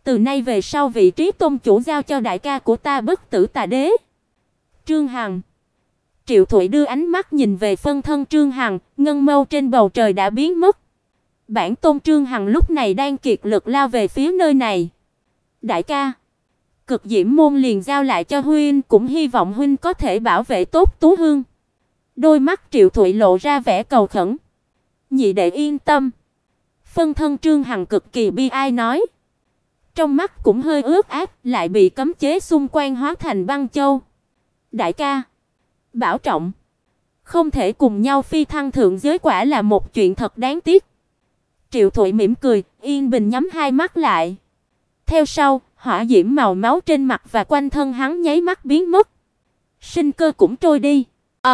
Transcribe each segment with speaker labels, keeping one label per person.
Speaker 1: Từ nay về sau vị trí tôn chủ giao cho đại ca của ta Bất Tử Tà Đế. Trương Hằng. Triệu Thụy đưa ánh mắt nhìn về phân thân Trương Hằng, ngân mâu trên bầu trời đã biến mất. Bản tôn Trương Hằng lúc này đang kiệt lực lao về phía nơi này. Đại ca, Cực Diễm môn liền giao lại cho huynh, cũng hy vọng huynh có thể bảo vệ tốt Tú Hương. Đôi mắt Triệu Thụy lộ ra vẻ cầu khẩn. Nhị đệ yên tâm. Phân thân Trương Hằng cực kỳ bi ai nói. Trong mắt cũng hơi ướt át, lại bị cấm chế xung quanh hóa thành băng châu. Đại ca, bảo trọng. Không thể cùng nhau phi thăng thượng giới quả là một chuyện thật đáng tiếc. Triệu Thụy mỉm cười, yên bình nhắm hai mắt lại. Theo sau, hỏa diễm màu máu trên mặt và quanh thân hắn nháy mắt biến mất. Sinh cơ cũng trôi đi.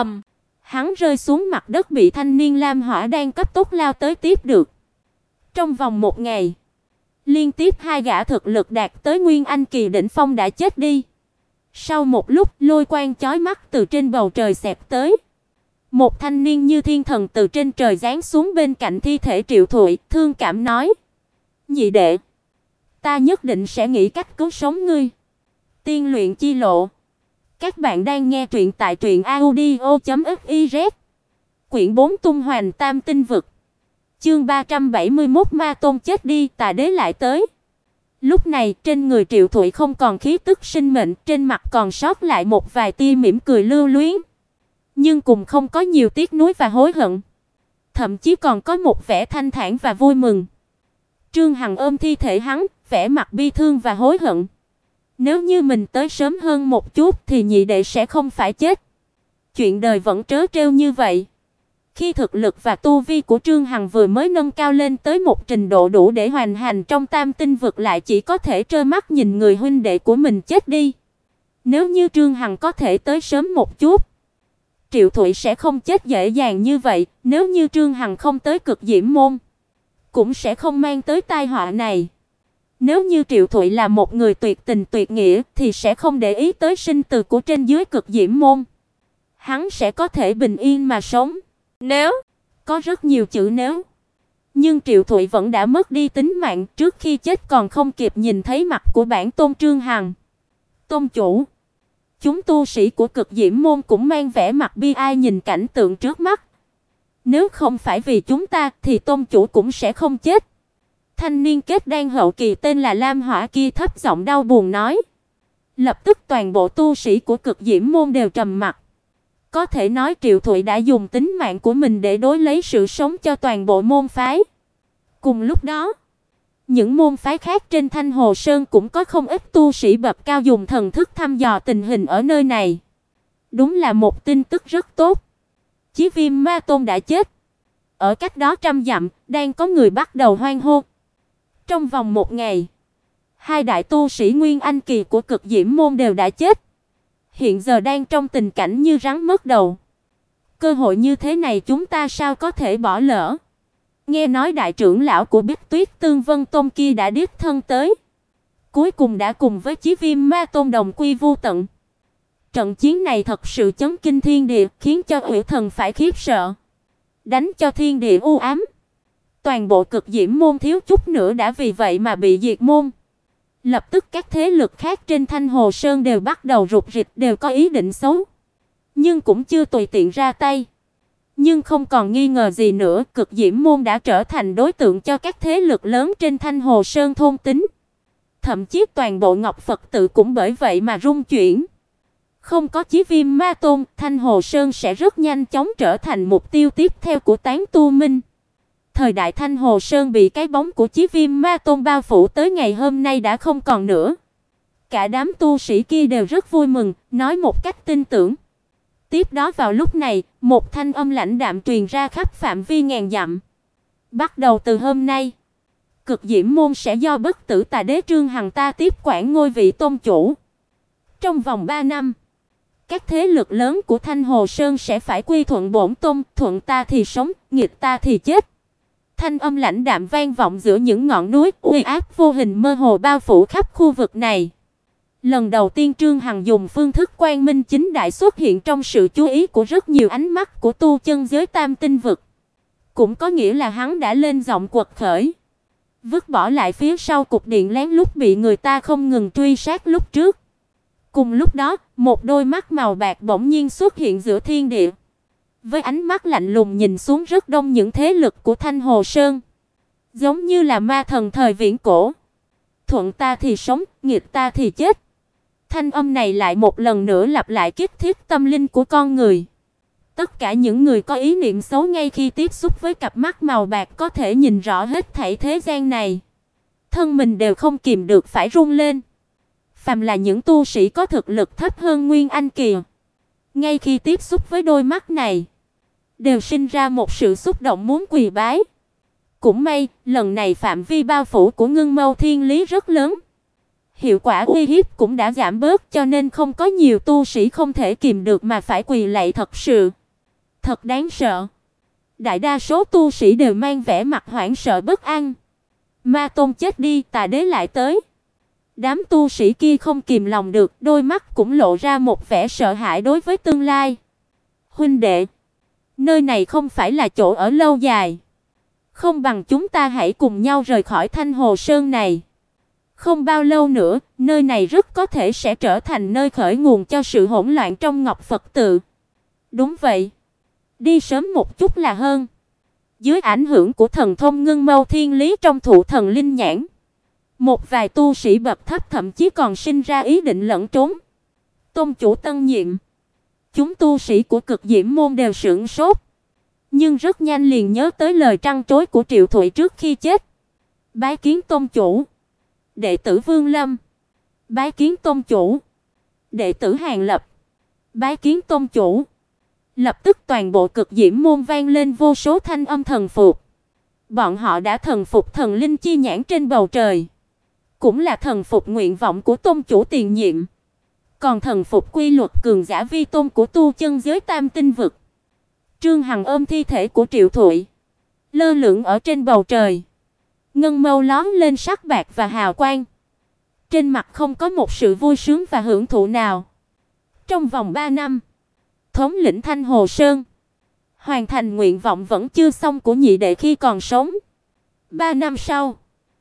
Speaker 1: Hắn rơi xuống mặt đất bị thanh niên lam hỏa đang cấp tốc lao tới tiếp được. Trong vòng một ngày, liên tiếp hai gã thực lực đạt tới Nguyên Anh kỳ đỉnh phong đã chết đi. Sau một lúc, lôi quang chói mắt từ trên bầu trời xẹt tới. Một thanh niên như thiên thần từ trên trời giáng xuống bên cạnh thi thể Triệu Thụy, thương cảm nói: "Nhị đệ, ta nhất định sẽ nghĩ cách cứu sống ngươi." Tiên luyện chi lộ. Các bạn đang nghe truyện tại truyệnaudio.fiz. Quyển 4 Tung Hoành Tam Tinh Vực. Chương 371 Ma Tôn chết đi, Tà Đế lại tới. Lúc này, trên người Triệu Thụy không còn khí tức sinh mệnh, trên mặt còn sót lại một vài tia mỉm cười lưu luyến, nhưng cũng không có nhiều tiếc nuối và hối hận, thậm chí còn có một vẻ thanh thản và vui mừng. Trương Hằng ôm thi thể hắn, vẻ mặt bi thương và hối hận. Nếu như mình tới sớm hơn một chút thì nhị đệ sẽ không phải chết. Chuyện đời vẫn trớ trêu như vậy. Khi thực lực và tu vi của Trương Hằng vừa mới nâng cao lên tới một trình độ đủ để hoành hành trong Tam Tinh Vực, lại chỉ có thể trơ mắt nhìn người huynh đệ của mình chết đi. Nếu như Trương Hằng có thể tới sớm một chút, Triệu Thụy sẽ không chết dễ dàng như vậy. Nếu như Trương Hằng không tới Cực Diễm môn, cũng sẽ không mang tới tai họa này. Nếu như Triệu Thụy là một người tuyệt tình tuyệt nghĩa thì sẽ không để ý tới sinh tử của trên dưới Cực Diễm môn. Hắn sẽ có thể bình yên mà sống. Nếu, có rất nhiều chữ nếu. Nhưng Triệu Thụy vẫn đã mất đi tính mạng, trước khi chết còn không kịp nhìn thấy mặt của bản tôn Trương Hằng. Tôn chủ, chúng tu sĩ của Cực Diễm môn cũng mang vẻ mặt bi ai nhìn cảnh tượng trước mắt. Nếu không phải vì chúng ta thì tôn chủ cũng sẽ không chết. Thanh niên kết đan hậu kỳ tên là Lam Hỏa kia thấp giọng đau buồn nói. Lập tức toàn bộ tu sĩ của Cực Diễm môn đều trầm mặc. Có thể nói Triệu Thụy đã dùng tính mạng của mình để đối lấy sự sống cho toàn bộ môn phái. Cùng lúc đó, những môn phái khác trên Thanh Hồ Sơn cũng có không ít tu sĩ bậc cao dùng thần thức thăm dò tình hình ở nơi này. Đúng là một tin tức rất tốt. Chí Viêm Ma Tôn đã chết. Ở cách đó trăm dặm, đang có người bắt đầu hoan hô. Trong vòng một ngày, hai đại tu sĩ Nguyên Anh kỳ của Cực Diễm môn đều đã chết. Hiện giờ đang trong tình cảnh như rắn mất đầu. Cơ hội như thế này chúng ta sao có thể bỏ lỡ? Nghe nói đại trưởng lão của Bích Tuyết Tương Vân Tôn kia đã đích thân tới, cuối cùng đã cùng với Chí Viêm Ma Tôn đồng quy vu tận. Trận chiến này thật sự chấn kinh thiên địa, khiến cho Hủy Thần phải khiếp sợ, đánh cho thiên địa u ám. Toàn bộ Cực Diễm môn thiếu chút nữa đã vì vậy mà bị diệt môn. Lập tức các thế lực khác trên Thanh Hồ Sơn đều bắt đầu rục rịch, đều có ý định xấu, nhưng cũng chưa tùy tiện ra tay. Nhưng không còn nghi ngờ gì nữa, Cực Diễm môn đã trở thành đối tượng cho các thế lực lớn trên Thanh Hồ Sơn thôn tính. Thậm chí toàn bộ Ngọc Phật tự cũng bởi vậy mà rung chuyển. Không có Chí Viêm Ma Tôn, Thanh Hồ Sơn sẽ rất nhanh chóng trở thành mục tiêu tiếp theo của Tán Tu Minh. Thời đại Thanh Hồ Sơn bị cái bóng của Chí Viêm Ma Tôn bao phủ tới ngày hôm nay đã không còn nữa. Cả đám tu sĩ kia đều rất vui mừng, nói một cách tin tưởng. Tiếp đó vào lúc này, một thanh âm lãnh đạm truyền ra khắp phạm vi ngàn dặm. Bắt đầu từ hôm nay, Cực Diễm môn sẽ do Bất Tử Tà Đế Trương Hằng ta tiếp quản ngôi vị tôn chủ. Trong vòng 3 năm, các thế lực lớn của Thanh Hồ Sơn sẽ phải quy thuận bổn tôn, thuận ta thì sống, nghịch ta thì chết. Thanh âm lãnh đạm vang vọng giữa những ngọn núi, uy áp vô hình mơ hồ bao phủ khắp khu vực này. Lần đầu tiên Trương Hằng dùng phương thức quang minh chính đại xuất hiện trong sự chú ý của rất nhiều ánh mắt của tu chân giới Tam Tinh Vực. Cũng có nghĩa là hắn đã lên giọng quật khởi. vứt bỏ lại phía sau cục điện lén lút bị người ta không ngừng truy sát lúc trước. Cùng lúc đó, một đôi mắt màu bạc bỗng nhiên xuất hiện giữa thiên địa. Với ánh mắt lạnh lùng nhìn xuống rất đông những thế lực của Thanh Hồ Sơn, giống như là ma thần thời viễn cổ. Thuận ta thì sống, nghịch ta thì chết. Thanh âm này lại một lần nữa lặp lại kích thiết tâm linh của con người. Tất cả những người có ý niệm xấu ngay khi tiếp xúc với cặp mắt màu bạc có thể nhìn rõ hết thảy thế gian này, thân mình đều không kìm được phải run lên. Phàm là những tu sĩ có thực lực thấp hơn Nguyên Anh kỳ, ngay khi tiếp xúc với đôi mắt này, đều sinh ra một sự xúc động muốn quỳ bái. Cũng may, lần này phạm vi bao phủ của Ngưng Mâu Thiên Lý rất lớn. Hiệu quả uy hiếp cũng đã giảm bớt, cho nên không có nhiều tu sĩ không thể kìm được mà phải quỳ lạy thật sự. Thật đáng sợ. Đại đa số tu sĩ đều mang vẻ mặt hoảng sợ bất an. Ma tôn chết đi, Tà Đế lại tới. Đám tu sĩ kia không kìm lòng được, đôi mắt cũng lộ ra một vẻ sợ hãi đối với tương lai. Huynh đệ, nơi này không phải là chỗ ở lâu dài. Không bằng chúng ta hãy cùng nhau rời khỏi Thanh Hồ Sơn này. Không bao lâu nữa, nơi này rất có thể sẽ trở thành nơi khởi nguồn cho sự hỗn loạn trong Ngọc Phật tự. Đúng vậy. Đi sớm một chút là hơn. Dưới ảnh hưởng của thần thông Ngưng Mâu Thiên Lý trong Thụ Thần Linh Nhãn, một vài tu sĩ bậc thấp thậm chí còn sinh ra ý định lẩn trốn. Tôn chủ tân nhiệm, chúng tu sĩ của Cực Diễm môn đều sửng sốt, nhưng rất nhanh liền nhớ tới lời trăn trối của Triệu Thụy trước khi chết. Bái kiến tôn chủ. Đệ tử Vương Lâm. Bái kiến tôn chủ. Đệ tử Hàn Lập. Bái kiến tôn chủ. Lập tức toàn bộ Cực Diễm môn vang lên vô số thanh âm thần phục. Bọn họ đã thần phục thần linh chi nhãn trên bầu trời, cũng là thần phục nguyện vọng của tôn chủ tiền nhiệm, còn thần phục quy luật cường giả vi tôn của tu chân giới tam tinh vực. Trương Hằng ôm thi thể của Triệu Thụy, lơ lửng ở trên bầu trời, ngân mâu lóe lên sắc bạc và hào quang. Trên mặt không có một sự vui sướng và hưởng thụ nào. Trong vòng 3 năm, thống lĩnh Thanh Hồ Sơn, hoàn thành nguyện vọng vẫn chưa xong của nhị đệ khi còn sống. 3 năm sau,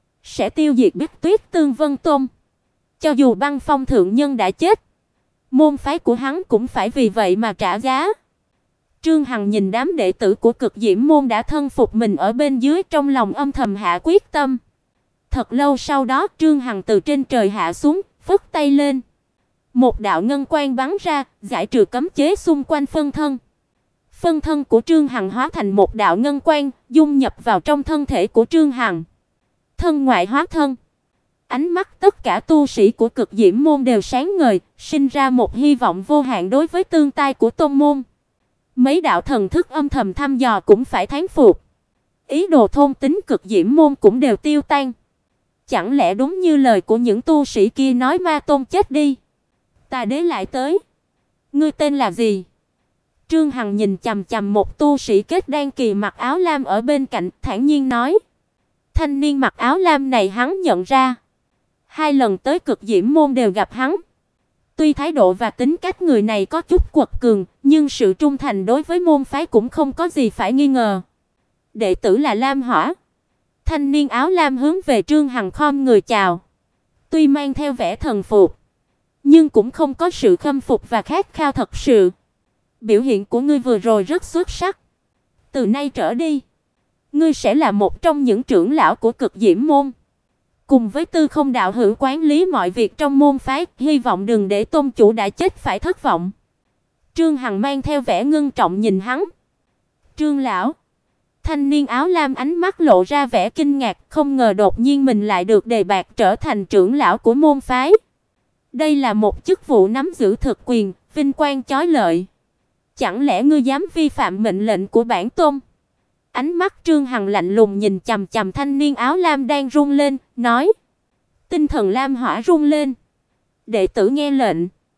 Speaker 1: sẽ tiêu diệt Bích Tuyết Tương Vân Tôn. Cho dù Băng Phong thượng nhân đã chết, môn phái của hắn cũng phải vì vậy mà trả giá. Trương Hằng nhìn đám đệ tử của Cực Diễm môn đã thân phục mình ở bên dưới, trong lòng âm thầm hạ quyết tâm. Thật lâu sau đó, Trương Hằng từ trên trời hạ xuống, phất tay lên. Một đạo ngân quang bắn ra, giải trừ cấm chế xung quanh phân thân. Phân thân của Trương Hằng hóa thành một đạo ngân quang, dung nhập vào trong thân thể của Trương Hằng. Thân ngoại hóa thân. Ánh mắt tất cả tu sĩ của Cực Diễm môn đều sáng ngời, sinh ra một hy vọng vô hạn đối với tương lai của tôn môn. Mấy đạo thần thức âm thầm thăm dò cũng phải thán phục. Ý đồ thôn tính Cực Diễm môn cũng đều tiêu tan. Chẳng lẽ đúng như lời của những tu sĩ kia nói ma tôn chết đi, Tà Đế lại tới? Ngươi tên là gì? Trương Hằng nhìn chằm chằm một tu sĩ kết đan kỳ mặc áo lam ở bên cạnh, thản nhiên nói. Thanh niên mặc áo lam này hắn nhận ra. 2 lần tới Cực Diễm môn đều gặp hắn. Tuy thái độ và tính cách người này có chút quật cường, nhưng sự trung thành đối với môn phái cũng không có gì phải nghi ngờ. Đệ tử là Lam Hỏa. Thanh niên áo lam hướng về Trương Hằng khom người chào. Tuy mang theo vẻ thần phục, nhưng cũng không có sự khâm phục và khát khao thật sự. Biểu hiện của ngươi vừa rồi rất xuất sắc. Từ nay trở đi, ngươi sẽ là một trong những trưởng lão của Cực Diễm môn. Cùng với Tư Không đạo hữu quản lý mọi việc trong môn phái, hy vọng đừng để tôn chủ đã chết phải thất vọng. Trương Hằng mang theo vẻ ngưng trọng nhìn hắn. Trương lão. Thanh niên áo lam ánh mắt lộ ra vẻ kinh ngạc, không ngờ đột nhiên mình lại được đề bạt trở thành trưởng lão của môn phái. Đây là một chức vụ nắm giữ thực quyền, vinh quang chói lọi. Chẳng lẽ ngươi dám vi phạm mệnh lệnh của bản tôn? Ánh mắt Trương Hằng lạnh lùng nhìn chằm chằm thanh niên áo lam đang run lên, nói. Tinh thần lam hỏa run lên. Đệ tử nghe lệnh.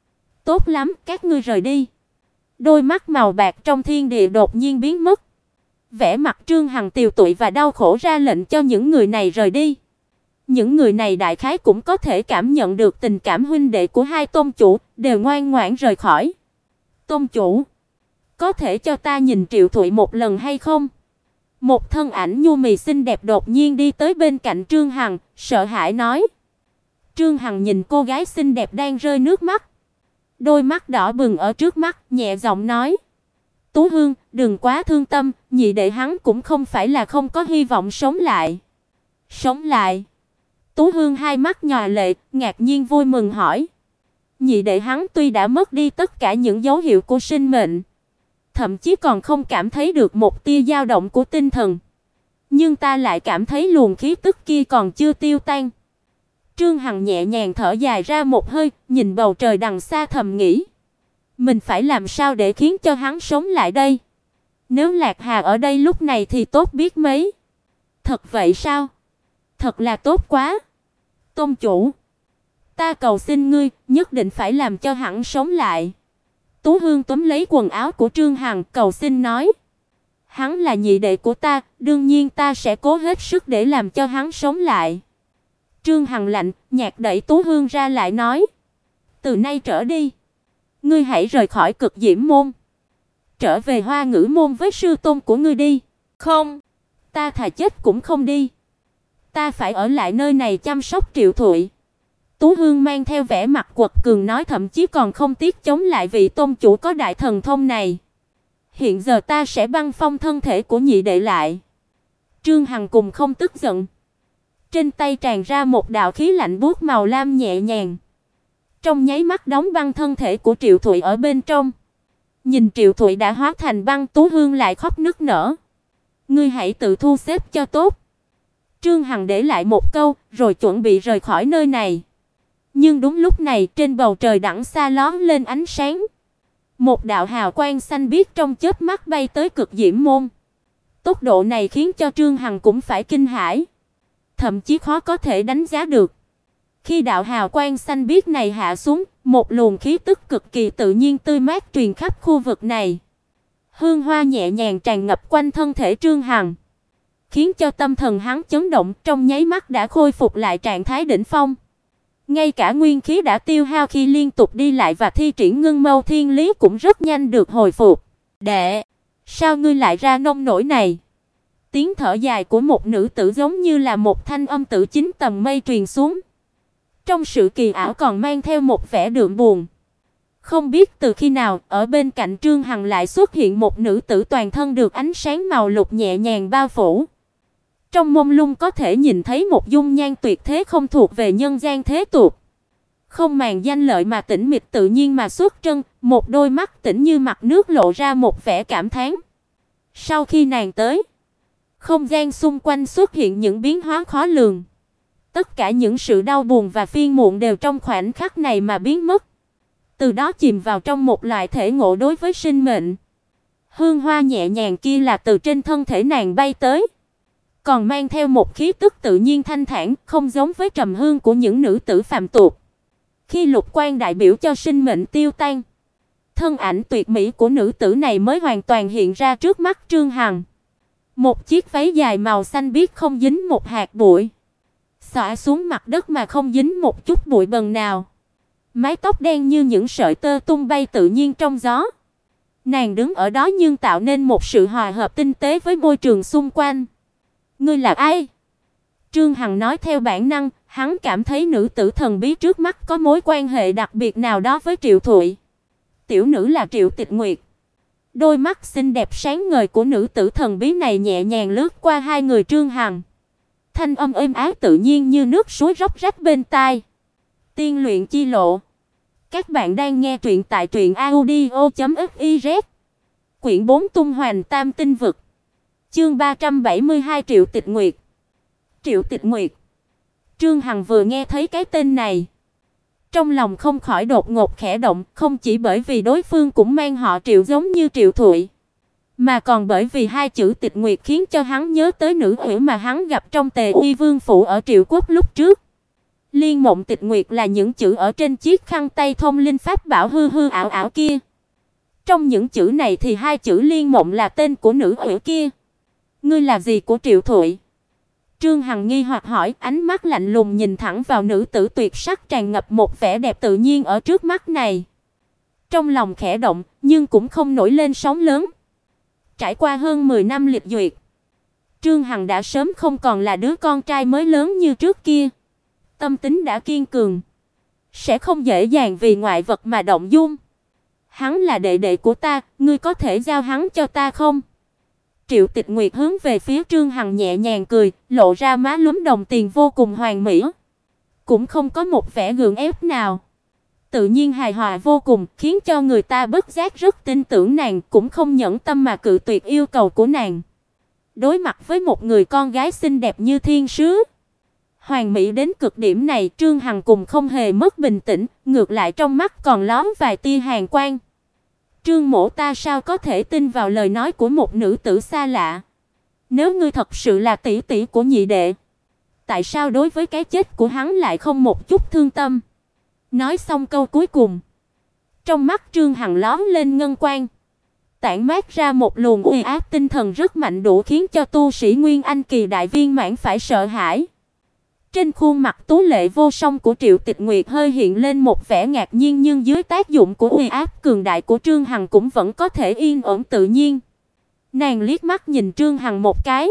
Speaker 1: Tốt lắm, các ngươi rời đi. Đôi mắt màu bạc trong thiên địa đột nhiên biến mất. Vẻ mặt Trương Hằng tiều tụy và đau khổ ra lệnh cho những người này rời đi. Những người này đại khái cũng có thể cảm nhận được tình cảm huynh đệ của hai tôn chủ, đều ngoan ngoãn rời khỏi. Tôn chủ, có thể cho ta nhìn Triệu Thụy một lần hay không? Một thân ảnh nhu mì xinh đẹp đột nhiên đi tới bên cạnh Trương Hằng, sợ hãi nói. Trương Hằng nhìn cô gái xinh đẹp đang rơi nước mắt, đôi mắt đỏ bừng ở trước mắt, nhẹ giọng nói: "Tú Hương, đừng quá thương tâm, nhị đệ hắn cũng không phải là không có hy vọng sống lại." "Sống lại?" Tú Hương hai mắt nhòa lệ, ngạc nhiên vui mừng hỏi. Nhị đệ hắn tuy đã mất đi tất cả những dấu hiệu của sinh mệnh, thậm chí còn không cảm thấy được một tia dao động của tinh thần, nhưng ta lại cảm thấy luồng khí tức kia còn chưa tiêu tan. Trương Hằng nhẹ nhàng thở dài ra một hơi, nhìn bầu trời đằng xa thầm nghĩ, mình phải làm sao để khiến cho hắn sống lại đây? Nếu Lạc Hà ở đây lúc này thì tốt biết mấy. Thật vậy sao? Thật là tốt quá. Tôn chủ, ta cầu xin ngươi, nhất định phải làm cho hắn sống lại. Tú Hương túm lấy quần áo của Trương Hằng, cầu xin nói. Hắn là nhị đệ của ta, đương nhiên ta sẽ cố hết sức để làm cho hắn sống lại. Trương Hằng lạnh nhạt đẩy Tú Hương ra lại nói. Từ nay trở đi, ngươi hãy rời khỏi Cực Diễm môn, trở về Hoa Ngữ môn với sư tôn của ngươi đi. Không, ta thà chết cũng không đi. Ta phải ở lại nơi này chăm sóc Triệu Thụy. Tú Hương mang theo vẻ mặt quật cường nói, thậm chí còn không tiếc chống lại vị tôn chủ có đại thần thông này. Hiện giờ ta sẽ băng phong thân thể của nhị đệ lại. Trương Hằng cùng không tức giận. Trên tay tràn ra một đạo khí lạnh buốt màu lam nhẹ nhàng, trong nháy mắt đóng băng thân thể của Triệu Thụy ở bên trong. Nhìn Triệu Thụy đã hóa thành băng, Tú Hương lại khóc nức nở. Ngươi hãy tự thu xếp cho tốt. Trương Hằng để lại một câu, rồi chuẩn bị rời khỏi nơi này. Nhưng đúng lúc này, trên bầu trời đằng xa lóe lên ánh sáng. Một đạo hào quang xanh biếc trong chớp mắt bay tới Cực Diễm môn. Tốc độ này khiến cho Trương Hằng cũng phải kinh hãi, thậm chí khó có thể đánh giá được. Khi đạo hào quang xanh biếc này hạ xuống, một luồng khí tức cực kỳ tự nhiên tươi mát truyền khắp khu vực này. Hương hoa nhẹ nhàng tràn ngập quanh thân thể Trương Hằng, khiến cho tâm thần hắn chấn động, trong nháy mắt đã khôi phục lại trạng thái đỉnh phong. Ngay cả nguyên khí đã tiêu hao khi liên tục đi lại và thi triển Ngưng Mâu Thiên Lý cũng rất nhanh được hồi phục. Đệ, sao ngươi lại ra nông nổi này? Tiếng thở dài của một nữ tử giống như là một thanh âm từ chín tầng mây truyền xuống. Trong sự kỳ ảo còn mang theo một vẻ đượm buồn. Không biết từ khi nào, ở bên cạnh Trương Hằng lại xuất hiện một nữ tử toàn thân được ánh sáng màu lục nhẹ nhàng bao phủ. Trong mông lung có thể nhìn thấy một dung nhan tuyệt thế không thuộc về nhân gian thế tục. Không màng danh lợi mà tĩnh mịch tự nhiên mà xuất trân, một đôi mắt tĩnh như mặt nước lộ ra một vẻ cảm thán. Sau khi nàng tới, không gian xung quanh xuất hiện những biến hóa khó lường. Tất cả những sự đau buồn và phiền muộn đều trong khoảnh khắc này mà biến mất. Từ đó chìm vào trong một loại thể ngộ đối với sinh mệnh. Hương hoa nhẹ nhàng kia là từ trên thân thể nàng bay tới, còn mang theo một khí tức tự nhiên thanh thản, không giống với trầm hương của những nữ tử phàm tục. Khi lục quang đại biểu cho sinh mệnh tiêu tan, thân ảnh tuyệt mỹ của nữ tử này mới hoàn toàn hiện ra trước mắt Trương Hằng. Một chiếc váy dài màu xanh biếc không dính một hạt bụi, xõa xuống mặt đất mà không dính một chút bụi bẩn nào. Mái tóc đen như những sợi tơ tung bay tự nhiên trong gió. Nàng đứng ở đó nhưng tạo nên một sự hòa hợp tinh tế với môi trường xung quanh. Ngươi là ai? Trương Hằng nói theo bản năng, hắn cảm thấy nữ tử thần bí trước mắt có mối quan hệ đặc biệt nào đó với Triệu Thụy. Tiểu nữ là Triệu Tịch Nguyệt. Đôi mắt xinh đẹp sáng ngời của nữ tử thần bí này nhẹ nhàng lướt qua hai người Trương Hằng. Thanh âm êm ái tự nhiên như nước suối róc rách bên tai. Tiên luyện chi lộ. Các bạn đang nghe truyện tại truyệnaudio.fiz. Quyển 4 tung hoành tam tinh vực. Chương 372 Triệu Tịch Nguyệt. Triệu Tịch Nguyệt. Trương Hằng vừa nghe thấy cái tên này, trong lòng không khỏi đột ngột khẽ động, không chỉ bởi vì đối phương cũng mang họ Triệu giống như Triệu Thụy, mà còn bởi vì hai chữ Tịch Nguyệt khiến cho hắn nhớ tới nữ ủy mà hắn gặp trong Tề Uy Vương phủ ở Triệu Quốc lúc trước. Liên Mộng Tịch Nguyệt là những chữ ở trên chiếc khăn tay thông linh pháp bảo hư hư ảo ảo kia. Trong những chữ này thì hai chữ Liên Mộng là tên của nữ ủy kia. Ngươi là gì của Triệu Thụy? Trương Hằng nghi hoặc hỏi, ánh mắt lạnh lùng nhìn thẳng vào nữ tử tuyệt sắc tràn ngập một vẻ đẹp tự nhiên ở trước mắt này. Trong lòng khẽ động, nhưng cũng không nổi lên sóng lớn. Trải qua hơn 10 năm liệt duyệt, Trương Hằng đã sớm không còn là đứa con trai mới lớn như trước kia. Tâm tính đã kiên cường, sẽ không dễ dàng vì ngoại vật mà động dung. Hắn là đệ đệ của ta, ngươi có thể giao hắn cho ta không? Triệu Tịch Nguyệt hướng về phía Trương Hằng nhẹ nhàng cười, lộ ra má lúm đồng tiền vô cùng hoàn mỹ, cũng không có một vẻ gượng ép nào. Tự nhiên hài hòa vô cùng, khiến cho người ta bất giác rất tin tưởng nàng, cũng không nhẫn tâm mà cự tuyệt yêu cầu của nàng. Đối mặt với một người con gái xinh đẹp như thiên sứ, hoàn mỹ đến cực điểm này, Trương Hằng cùng không hề mất bình tĩnh, ngược lại trong mắt còn lóe vài tia hàn quang. Trương mỗ, ta sao có thể tin vào lời nói của một nữ tử xa lạ? Nếu ngươi thật sự là tỷ tỷ của nhị đệ, tại sao đối với cái chết của hắn lại không một chút thương tâm? Nói xong câu cuối cùng, trong mắt Trương Hằng lóe lên ngân quang, tản mát ra một luồng uy áp tinh thần rất mạnh, đủ khiến cho tu sĩ Nguyên Anh kỳ đại viên mãn phải sợ hãi. Trên khuôn mặt tú lệ vô song của Triệu Tịch Nguyệt hơi hiện lên một vẻ ngạc nhiên, nhưng dưới tác dụng của uy áp cường đại của Trương Hằng cũng vẫn có thể yên ổn tự nhiên. Nàng liếc mắt nhìn Trương Hằng một cái,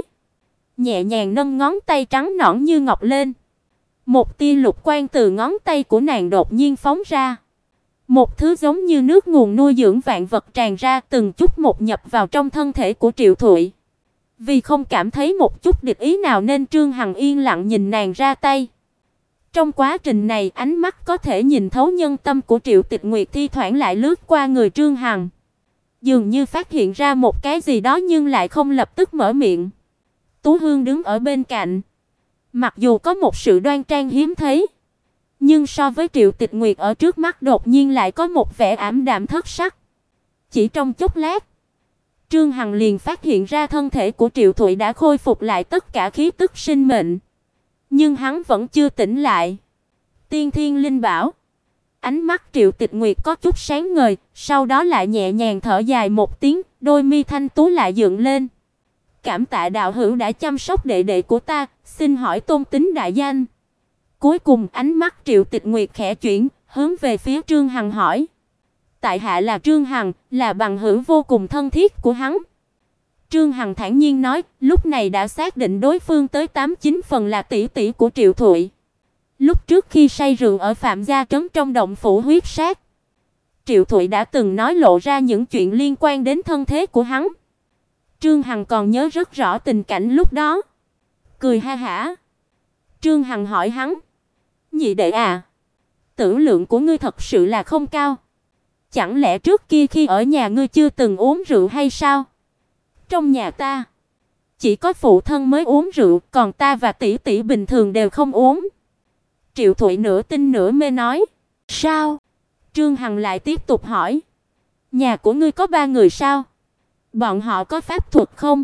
Speaker 1: nhẹ nhàng nâng ngón tay trắng nõn như ngọc lên. Một tia lục quang từ ngón tay của nàng đột nhiên phóng ra. Một thứ giống như nước nguồn nuôi dưỡng vạn vật tràn ra, từng chút một nhập vào trong thân thể của Triệu Thụy. Vì không cảm thấy một chút địch ý nào nên Trương Hằng yên lặng nhìn nàng ra tay. Trong quá trình này, ánh mắt có thể nhìn thấu nhân tâm của Triệu Tịch Nguyệt thi thoảng lại lướt qua người Trương Hằng, dường như phát hiện ra một cái gì đó nhưng lại không lập tức mở miệng. Tú Hương đứng ở bên cạnh, mặc dù có một sự đoan trang hiếm thấy, nhưng so với Triệu Tịch Nguyệt ở trước mắt đột nhiên lại có một vẻ ảm đạm thất sắc. Chỉ trong chốc lát, Trương Hằng liền phát hiện ra thân thể của Triệu Thụy đã khôi phục lại tất cả khí tức sinh mệnh, nhưng hắn vẫn chưa tỉnh lại. Tiên Thiên Linh Bảo. Ánh mắt Triệu Tịch Nguyệt có chút sáng ngời, sau đó lại nhẹ nhàng thở dài một tiếng, đôi mi thanh tú lại dựng lên. Cảm tạ đạo hữu đã chăm sóc đệ đệ của ta, xin hỏi tôn tính đại danh. Cuối cùng ánh mắt Triệu Tịch Nguyệt khẽ chuyển, hướng về phía Trương Hằng hỏi. Tại hạ là Trương Hằng, là bằng hữu vô cùng thân thiết của hắn. Trương Hằng thản nhiên nói, lúc này đã xác định đối phương tới 89 phần là tỷ tỷ của Triệu Thụy. Lúc trước khi say rượu ở Phạm Gia trấn trong động phủ huyết sát, Triệu Thụy đã từng nói lộ ra những chuyện liên quan đến thân thế của hắn. Trương Hằng còn nhớ rất rõ tình cảnh lúc đó. Cười ha hả. Trương Hằng hỏi hắn, nhị đệ à, tử lượng của ngươi thật sự là không cao. Chẳng lẽ trước kia khi ở nhà ngươi chưa từng uống rượu hay sao? Trong nhà ta, chỉ có phụ thân mới uống rượu, còn ta và tỷ tỷ bình thường đều không uống. Triệu Thụy nửa tin nửa mê nói. Sao? Trương Hằng lại tiếp tục hỏi. Nhà của ngươi có 3 người sao? Bọn họ có pháp thuật không?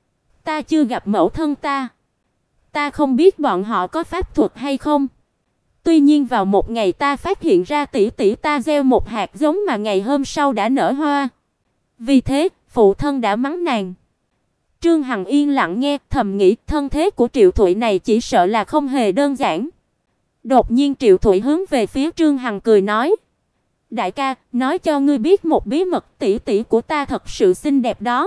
Speaker 1: Ta chưa gặp mẫu thân ta. Ta không biết bọn họ có pháp thuật hay không. Tuy nhiên vào một ngày ta phát hiện ra tỷ tỷ ta gieo một hạt giống mà ngày hôm sau đã nở hoa. Vì thế, phụ thân đã mắng nàng. Trương Hằng yên lặng nghe, thầm nghĩ thân thế của Triệu Thụy này chỉ sợ là không hề đơn giản. Đột nhiên Triệu Thụy hướng về phía Trương Hằng cười nói. Đại ca, nói cho ngươi biết một bí mật, tỷ tỷ của ta thật sự xinh đẹp đó.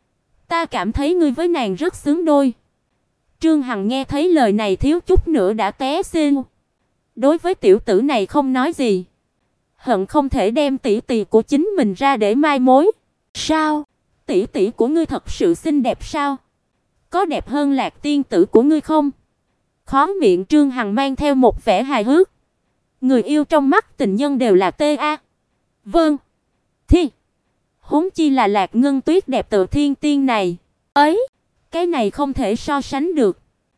Speaker 1: Ta cảm thấy ngươi với nàng rất xứng đôi. Trương Hằng nghe thấy lời này thiếu chút nữa đã té xỉu. Đối với tiểu tử này không nói gì, hận không thể đem tỷ tỷ của chính mình ra để mai mối. Sao? Tỷ tỷ của ngươi thật sự xinh đẹp sao? Có đẹp hơn Lạc tiên tử của ngươi không? Khóe miệng Trương Hằng mang theo một vẻ hài hước. Người yêu trong mắt tình nhân đều là ta. Vâng. Thì huống chi là Lạc Ngân Tuyết đẹp tự thiên tiên này. Ấy, cái này không thể so sánh được.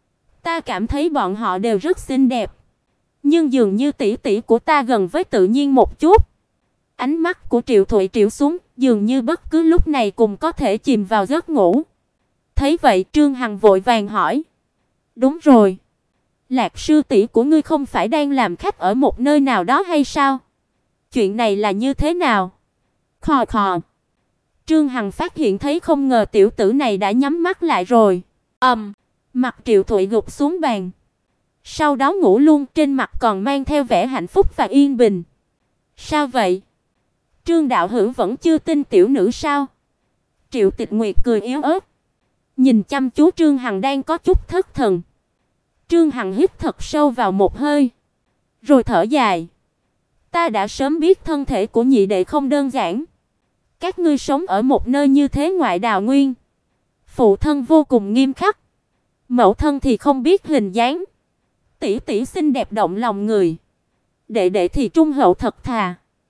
Speaker 1: Ta cảm thấy bọn họ đều rất xinh đẹp, nhưng dường như tỷ tỷ của ta gần với tự nhiên một chút. Ánh mắt của Triệu Thụy trĩu xuống, dường như bất cứ lúc này cũng có thể chìm vào giấc ngủ. Thấy vậy, Trương Hằng vội vàng hỏi. Đúng rồi, Lạc sư tỷ của ngươi không phải đang làm khách ở một nơi nào đó hay sao? Chuyện này là như thế nào? Khò khò. Trương Hằng phát hiện thấy không ngờ tiểu tử này đã nhắm mắt lại rồi. Mặt Triệu Thụy gục xuống bàn, sau đó ngủ luôn, trên mặt còn mang theo vẻ hạnh phúc và yên bình. Sao vậy? Trương đạo hữu vẫn chưa tin tiểu nữ sao? Triệu Tịch Nguyệt cười yếu ớt. nhìn chăm chú Trương Hằng đang có chút thất thần. Trương Hằng hít thật sâu vào một hơi, rồi thở dài. Ta đã sớm biết thân thể của nhị đệ không đơn giản. Các ngươi sống ở một nơi như thế ngoại đào nguyên, phụ thân vô cùng nghiêm khắc, mẫu thân thì không biết hình dáng, tỷ tỷ xinh đẹp động lòng người, đệ đệ thì trung hậu thật thà.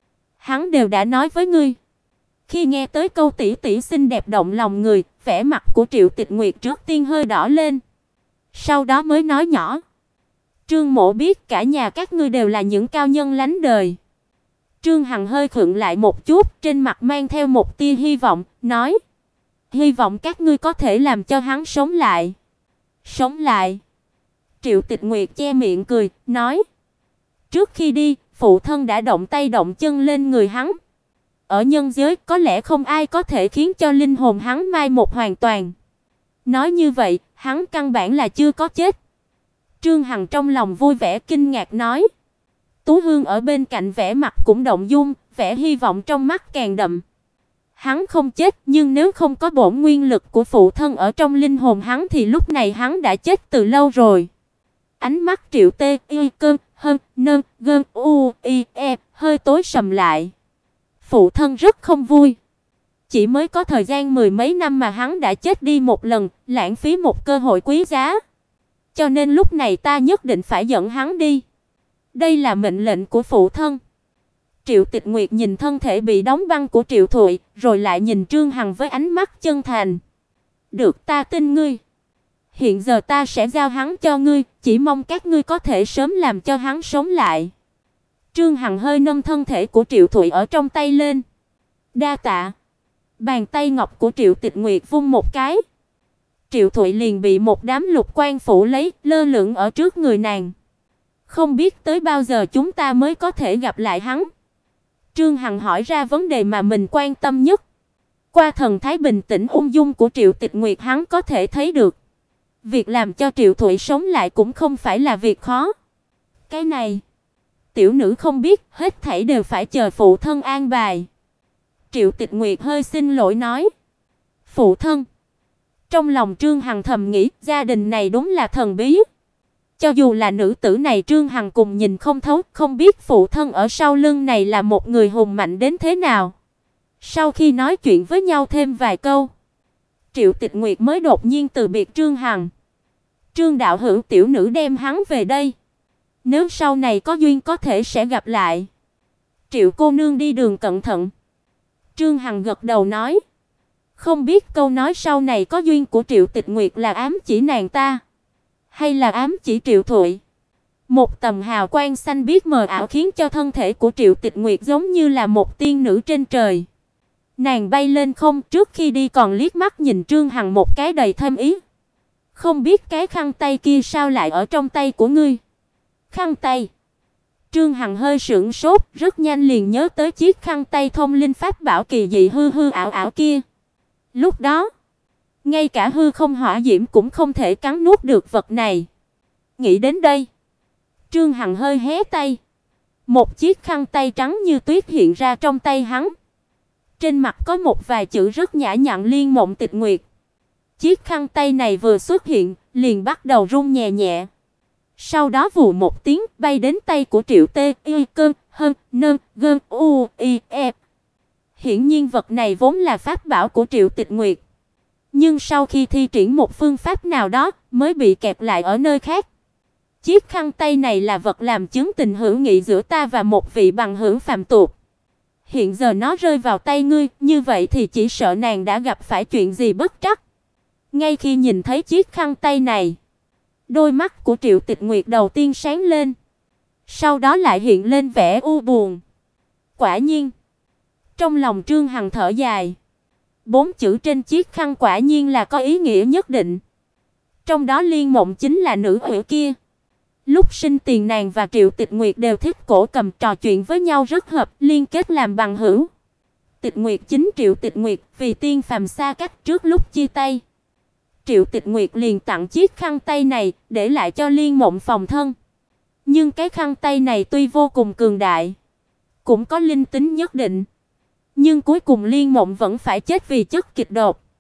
Speaker 1: Hắn đều đã nói với ngươi. Khi nghe tới câu tỷ tỷ xinh đẹp động lòng người, vẻ mặt của Triệu Tịch Nguyệt trước tiên hơi đỏ lên, sau đó mới nói nhỏ: Trương mỗ biết cả nhà các ngươi đều là những cao nhân lánh đời. Trương Hằng hơi khựng lại một chút, trên mặt mang theo một tia hy vọng, nói: Hy vọng các ngươi có thể làm cho hắn sống lại. Sống lại? Triệu Tịch Nguyệt che miệng cười, nói: Trước khi đi, phụ thân đã động tay động chân lên người hắn. Ở nhân giới có lẽ không ai có thể khiến cho linh hồn hắn mai một hoàn toàn. Nói như vậy, hắn căn bản là chưa có chết. Trương Hằng trong lòng vui vẻ kinh ngạc nói. Tú Hương ở bên cạnh vẻ mặt cũng động dung, vẻ hy vọng trong mắt càng đậm. Hắn không chết, nhưng nếu không có bổn nguyên lực của phụ thân ở trong linh hồn hắn thì lúc này hắn đã chết từ lâu rồi. Ánh mắt Triệu Tê Y Cơn Hân Nơn Gơn U Y E hơi tối sầm lại. Phụ thân rất không vui. Chỉ mới có thời gian mười mấy năm mà hắn đã chết đi một lần, lãng phí một cơ hội quý giá. Cho nên lúc này ta nhất định phải dẫn hắn đi. Đây là mệnh lệnh của phụ thân. Triệu Tịch Nguyệt nhìn thân thể bị đóng băng của Triệu Thụy, rồi lại nhìn Trương Hằng với ánh mắt chân thành. Được, ta tin ngươi. Hiện giờ ta sẽ giao hắn cho ngươi, chỉ mong các ngươi có thể sớm làm cho hắn sống lại. Trương Hằng hơi nâng thân thể của Triệu Thụy ở trong tay lên. Đa tạ. Bàn tay ngọc của Triệu Tịch Nguyệt vung một cái. Triệu Thụy liền bị một đám lục quang phủ lấy, lơ lửng ở trước người nàng. Không biết tới bao giờ chúng ta mới có thể gặp lại hắn. Trương Hằng hỏi ra vấn đề mà mình quan tâm nhất. Qua thần thái bình tĩnh ung dung của Triệu Tịch Nguyệt hắn có thể thấy được. Việc làm cho Triệu Thụy sống lại cũng không phải là việc khó. Cái này, tiểu nữ không biết, hết thảy đều phải chờ phụ thân an bài. Triệu Tịch Nguyệt hơi xin lỗi nói. Phụ thân. Trong lòng Trương Hằng thầm nghĩ, gia đình này đúng là thần bí. Cho dù là nữ tử này Trương Hằng cùng nhìn không thấu, không biết phụ thân ở sau lưng này là một người hùng mạnh đến thế nào. Sau khi nói chuyện với nhau thêm vài câu, Triệu Tịch Nguyệt mới đột nhiên từ biệt Trương Hằng. Trương đạo hữu, tiểu nữ đem hắn về đây. Nếu sau này có duyên có thể sẽ gặp lại. Triệu cô nương đi đường cẩn thận. Trương Hằng gật đầu nói. Không biết câu nói sau này có duyên của Triệu Tịch Nguyệt là ám chỉ nàng ta, hay là ám chỉ Triệu Thụy. Một tầm hào quang xanh biếc mờ ảo khiến cho thân thể của Triệu Tịch Nguyệt giống như là một tiên nữ trên trời. Nàng bay lên không, trước khi đi còn liếc mắt nhìn Trương Hằng một cái đầy thâm ý. Không biết cái khăn tay kia sao lại ở trong tay của ngươi? Khăn tay? Trương Hằng hơi sững sốt, rất nhanh liền nhớ tới chiếc khăn tay thông linh pháp bảo kỳ dị hư hư ảo ảo kia. Lúc đó, ngay cả hư không hỏa diễm cũng không thể cắn nuốt được vật này. Nghĩ đến đây, Trương Hằng hơi hé tay. Một chiếc khăn tay trắng như tuyết hiện ra trong tay hắn. Trên mặt có một vài chữ rất nhã nhặn Liên Mộng Tịch Nguyệt. Chiếc khăn tay này vừa xuất hiện, liền bắt đầu rung nhẹ nhẹ. Sau đó vù một tiếng bay đến tay của Triệu Tê Y Cơn Hân Nơn Gơn U Y E. Hiển nhiên vật này vốn là pháp bảo của Triệu Tịch Nguyệt, nhưng sau khi thi triển một phương pháp nào đó mới bị kẹp lại ở nơi khác. Chiếc khăn tay này là vật làm chứng tình hữu nghị giữa ta và một vị bằng hữu phàm tục. Hiện giờ nó rơi vào tay ngươi, như vậy thì chỉ sợ nàng đã gặp phải chuyện gì bất trắc. Ngay khi nhìn thấy chiếc khăn tay này, đôi mắt của Triệu Tịch Nguyệt đầu tiên sáng lên, sau đó lại hiện lên vẻ u buồn. Quả nhiên, trong lòng Trương Hằng thở dài. 4 chữ trên chiếc khăn quả nhiên là có ý nghĩa nhất định. Trong đó Liên Mộng chính là nữ hữu kia. Lúc sinh tiền nàng và Triệu Tịch Nguyệt đều thích cổ cầm, trò chuyện với nhau rất hợp, liên kết làm bằng hữu. Tịch Nguyệt chính Triệu Tịch Nguyệt, vì tiên phàm xa cách trước lúc chia tay. Triệu Tịch Nguyệt liền tặng chiếc khăn tay này để lại cho Liên Mộng phòng thân. Nhưng cái khăn tay này tuy vô cùng cường đại, cũng có linh tính nhất định, nhưng cuối cùng Liên Mộng vẫn phải chết vì chất kịch độc.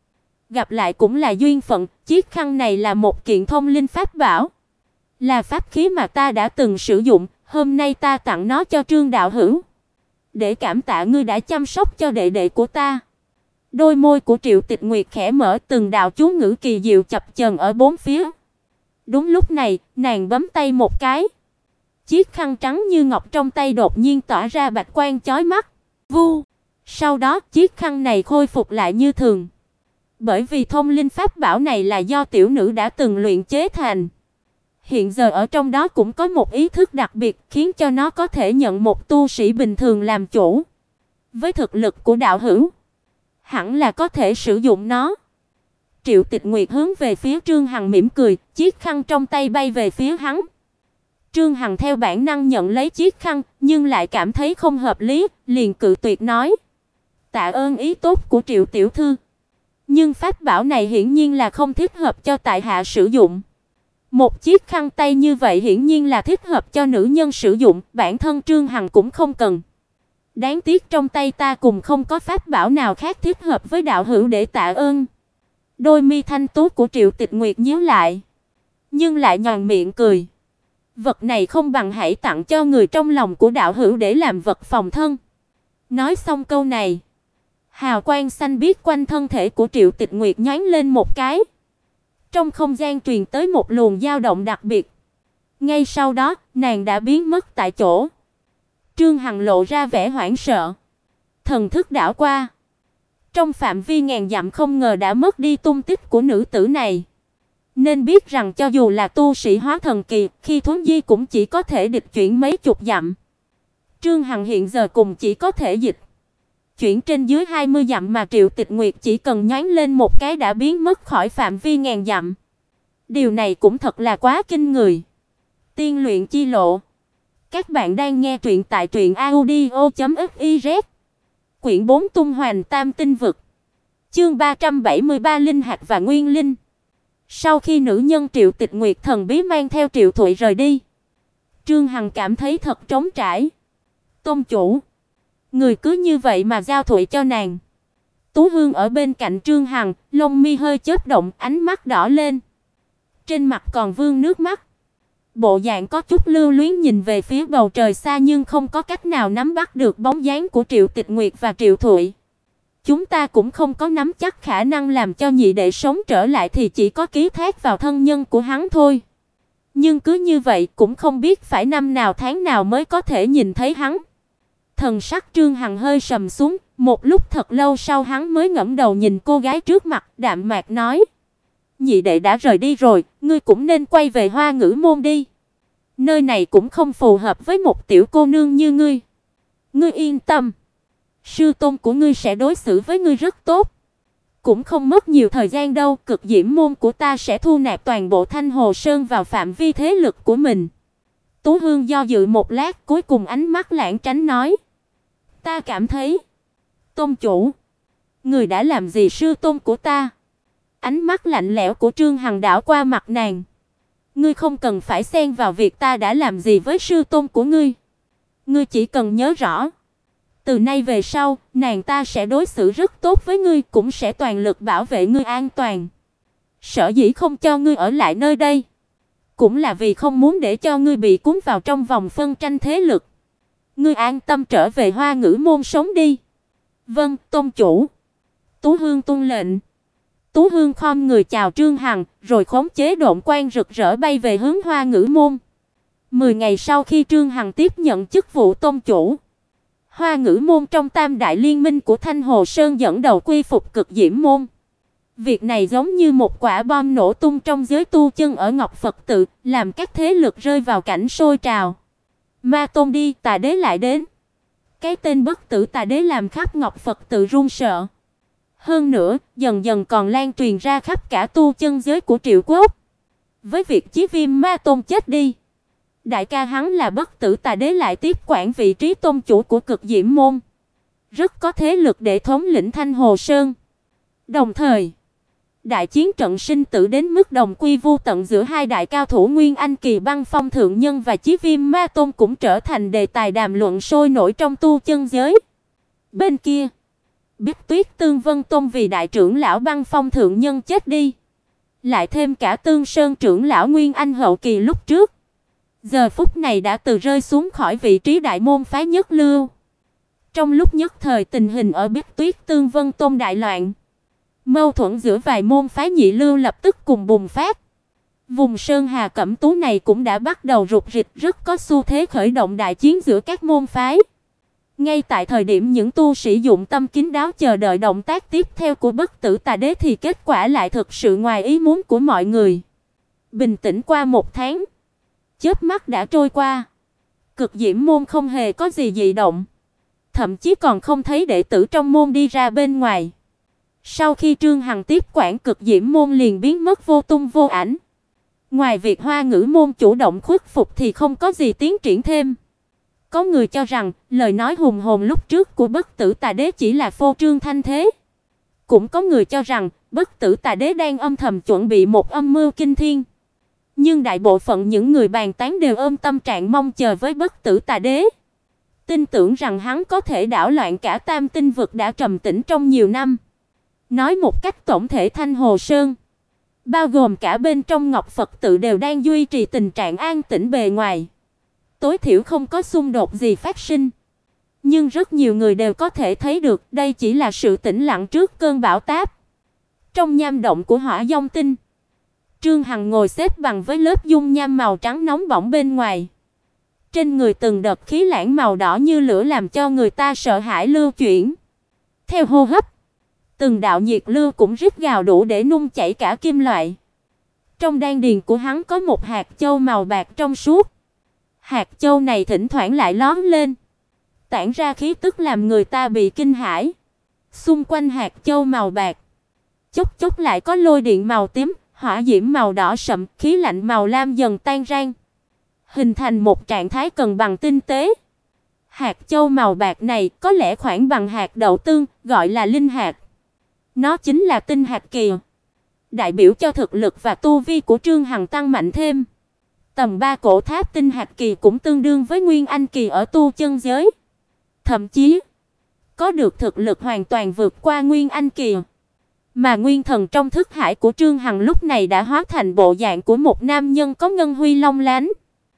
Speaker 1: Gặp lại cũng là duyên phận, chiếc khăn này là một kiện thông linh pháp bảo, là pháp khí mà ta đã từng sử dụng, hôm nay ta tặng nó cho Trương đạo hữu, để cảm tạ ngươi đã chăm sóc cho đệ đệ của ta. Đôi môi của Triệu Tịch Nguyệt khẽ mở, từng đạo chú ngữ kỳ diệu chập chờn ở bốn phía. Đúng lúc này, nàng bấm tay một cái. Chiếc khăn trắng như ngọc trong tay đột nhiên tỏa ra bạch quang chói mắt. Vu. Sau đó, chiếc khăn này khôi phục lại như thường. Bởi vì thông linh pháp bảo này là do tiểu nữ đã từng luyện chế thành. Hiện giờ ở trong đó cũng có một ý thức đặc biệt, khiến cho nó có thể nhận một tu sĩ bình thường làm chủ. Với thực lực của đạo hữu, hẳn là có thể sử dụng nó. Triệu Tịch Nguyệt hướng về phía Trương Hằng mỉm cười, chiếc khăn trong tay bay về phía hắn. Trương Hằng theo bản năng nhận lấy chiếc khăn, nhưng lại cảm thấy không hợp lý, liền cự tuyệt nói: "Tạ ơn ý tốt của Triệu tiểu thư, nhưng pháp bảo này hiển nhiên là không thích hợp cho tại hạ sử dụng. Một chiếc khăn tay như vậy hiển nhiên là thích hợp cho nữ nhân sử dụng, bản thân Trương Hằng cũng không cần. Đáng tiếc trong tay ta cùng không có pháp bảo nào khác thích hợp với đạo hữu để tạ ơn." Đôi mi thanh tú của Triệu Tịch Nguyệt nhíu lại, nhưng lại nhoẻn miệng cười. "Vật này không bằng hãy tặng cho người trong lòng của đạo hữu để làm vật phòng thân." Nói xong câu này, hào quang xanh biếc quanh thân thể của Triệu Tịch Nguyệt nhoáng lên một cái. Trong không gian truyền tới một luồng dao động đặc biệt. Ngay sau đó, nàng đã biến mất tại chỗ. Trương Hằng lộ ra vẻ hoảng sợ, thần thức đảo qua. Trong phạm vi ngàn dặm không ngờ đã mất đi tung tích của nữ tử này. Nên biết rằng cho dù là tu sĩ hóa thần kỳ, khi thuấn di cũng chỉ có thể địch chuyển mấy chục dặm. Trương Hằng hiện giờ cùng chỉ có thể dịch chuyển trên dưới 20 dặm, mà Triệu Tịch Nguyệt chỉ cần nhoáng lên một cái đã biến mất khỏi phạm vi ngàn dặm. Điều này cũng thật là quá kinh người. Tiên luyện chi lộ. Các bạn đang nghe truyện tại truyệnaudio.fiz. Quyển 4 Tung Hoành Tam Tinh Vực. Chương 373 Linh hạt và Nguyên Linh. Sau khi nữ nhân Triệu Tịch Nguyệt thần bí mang theo Triệu Thụy rời đi, Trương Hằng cảm thấy thật trống trải. Tôn chủ, người cứ như vậy mà giao Thụy cho nàng. Tú Hương ở bên cạnh Trương Hằng, lông mi hơi chớp động, ánh mắt đỏ lên, trên mặt còn vương nước mắt. Bộ dạng có chút lưu luyến nhìn về phía bầu trời xa, nhưng không có cách nào nắm bắt được bóng dáng của Triệu Tịch Nguyệt và Triệu Thụy. Chúng ta cũng không có nắm chắc khả năng làm cho nhị đệ sống trở lại, thì chỉ có ký thác vào thân nhân của hắn thôi. Nhưng cứ như vậy cũng không biết phải năm nào tháng nào mới có thể nhìn thấy hắn. Thần sắc Trương Hằng hơi sầm xuống, một lúc thật lâu sau hắn mới ngẩng đầu nhìn cô gái trước mặt, đạm mạc nói: "Nhị đệ đã rời đi rồi, ngươi cũng nên quay về Hoa Ngữ môn đi. Nơi này cũng không phù hợp với một tiểu cô nương như ngươi. Ngươi yên tâm, sư tôn của ngươi sẽ đối xử với ngươi rất tốt. Cũng không mất nhiều thời gian đâu, Cực Diễm môn của ta sẽ thu nạp toàn bộ Thanh Hồ Sơn vào phạm vi thế lực của mình." Tú Hương do dự một lát, cuối cùng ánh mắt lãng tránh nói: "Ta cảm thấy, tôn chủ, người đã làm gì sư tôn của ta?" Ánh mắt lạnh lẽo của Trương Hằng đảo qua mặt nàng. "Ngươi không cần phải xen vào việc ta đã làm gì với sư tôn của ngươi. Ngươi chỉ cần nhớ rõ, từ nay về sau, nàng ta sẽ đối xử rất tốt với ngươi, cũng sẽ toàn lực bảo vệ ngươi an toàn. Sở dĩ không cho ngươi ở lại nơi đây, cũng là vì không muốn để cho ngươi bị cuốn vào trong vòng phân tranh thế lực. Ngươi an tâm trở về Hoa Ngữ môn sống đi." "Vâng, tôn chủ." Tú Hương tuân lệnh. Tú Hương khom người chào Trương Hằng, rồi khống chế độn quang rực rỡ bay về hướng Hoa Ngữ môn. 10 ngày sau khi Trương Hằng tiếp nhận chức vụ tôn chủ, Hoa Ngữ môn trong Tam đại liên minh của Thanh Hồ Sơn dẫn đầu quy phục Cực Diễm môn. Việc này giống như một quả bom nổ tung trong giới tu chân ở Ngọc Phật tự, làm các thế lực rơi vào cảnh sôi trào. Ma tôn đi, Tà đế lại đến. Cái tên bất tử Tà đế làm khắp Ngọc Phật tự run sợ. Hơn nữa, dần dần còn lan truyền ra khắp cả tu chân giới của Triệu Quốc. Với việc Chí Viêm Ma tôn chết đi, đại ca hắn là bất tử Tà đế lại tiếp quản vị trí tôn chủ của Cực Diễm môn, rất có thế lực để thống lĩnh Thanh Hồ Sơn. Đồng thời, đại chiến trận sinh tử đến mức đồng quy vu tận giữa hai đại cao thủ Nguyên Anh kỳ Băng Phong thượng nhân và Chí Viêm Ma tôn cũng trở thành đề tài đàm luận sôi nổi trong tu chân giới. Bên kia, Biết Tuyết Tương Vân Tôn vì đại trưởng lão Băng Phong thượng nhân chết đi, lại thêm cả Tương Sơn trưởng lão Nguyên Anh hậu kỳ lúc trước, giờ phút này đã từ rơi xuống khỏi vị trí đại môn phái nhất lưu. Trong lúc nhất thời tình hình ở Biết Tuyết Tương Vân Tôn đại loạn, mâu thuẫn giữa vài môn phái nhị lưu lập tức cùng bùng phát. Vùng Sơn Hà Cẩm Tú này cũng đã bắt đầu rục rịch, rất có xu thế khởi động đại chiến giữa các môn phái. Ngay tại thời điểm những tu sĩ dụng tâm kín đáo chờ đợi động tác tiếp theo của Bất Tử Tà Đế thì kết quả lại thực sự ngoài ý muốn của mọi người. Bình tĩnh qua 1 tháng, chớp mắt đã trôi qua. Cực Diễm môn không hề có gì dị động, thậm chí còn không thấy đệ tử trong môn đi ra bên ngoài. Sau khi Trương Hằng tiếp quản Cực Diễm môn liền biến mất vô tung vô ảnh. Ngoài việc Hoa Ngữ môn chủ động khuất phục thì không có gì tiến triển thêm. Có người cho rằng lời nói hùng hồn lúc trước của Bất Tử Tà Đế chỉ là phô trương thanh thế. Cũng có người cho rằng Bất Tử Tà Đế đang âm thầm chuẩn bị một âm mưu kinh thiên. Nhưng đại bộ phận những người bàn tán đều ôm tâm trạng mong chờ với Bất Tử Tà Đế, tin tưởng rằng hắn có thể đảo loạn cả Tam Tinh vực đã trầm tĩnh trong nhiều năm. Nói một cách tổng thể, Thanh Hồ Sơn, bao gồm cả bên trong Ngọc Phật tự đều đang duy trì tình trạng an tĩnh bề ngoài. Tối thiểu không có xung đột gì phát sinh. Nhưng rất nhiều người đều có thể thấy được đây chỉ là sự tĩnh lặng trước cơn bão táp. Trong nham động của Hỏa Vong Tinh, Trương Hằng ngồi xếp bằng với lớp dung nham màu trắng nóng bỏng bên ngoài. Trên người từng đợt khí lãng màu đỏ như lửa làm cho người ta sợ hãi lưu chuyển. Theo hô hấp, từng đạo nhiệt lưu cũng rít gào đủ để nung chảy cả kim loại. Trong đan điền của hắn có một hạt châu màu bạc trong suốt. Hạt châu này thỉnh thoảng lại lóe lên, tản ra khí tức làm người ta bị kinh hãi. Xung quanh hạt châu màu bạc, chốc chốc lại có lôi điện màu tím, hỏa diễm màu đỏ sậm, khí lạnh màu lam dần tan rã, hình thành một trạng thái cân bằng tinh tế. Hạt châu màu bạc này có lẽ khoảng bằng hạt đậu tương, gọi là linh hạt. Nó chính là tinh hạt kỳ, đại biểu cho thực lực và tu vi của Trương Hằng tăng mạnh thêm. Tầm 3 cổ tháp tinh hạt kỳ cũng tương đương với Nguyên Anh kỳ ở tu chân giới. Thậm chí, có được thực lực hoàn toàn vượt qua Nguyên Anh kỳ. Mà nguyên thần trong thức hải của Trương Hằng lúc này đã hóa thành bộ dạng của một nam nhân có ngân huy long lánh.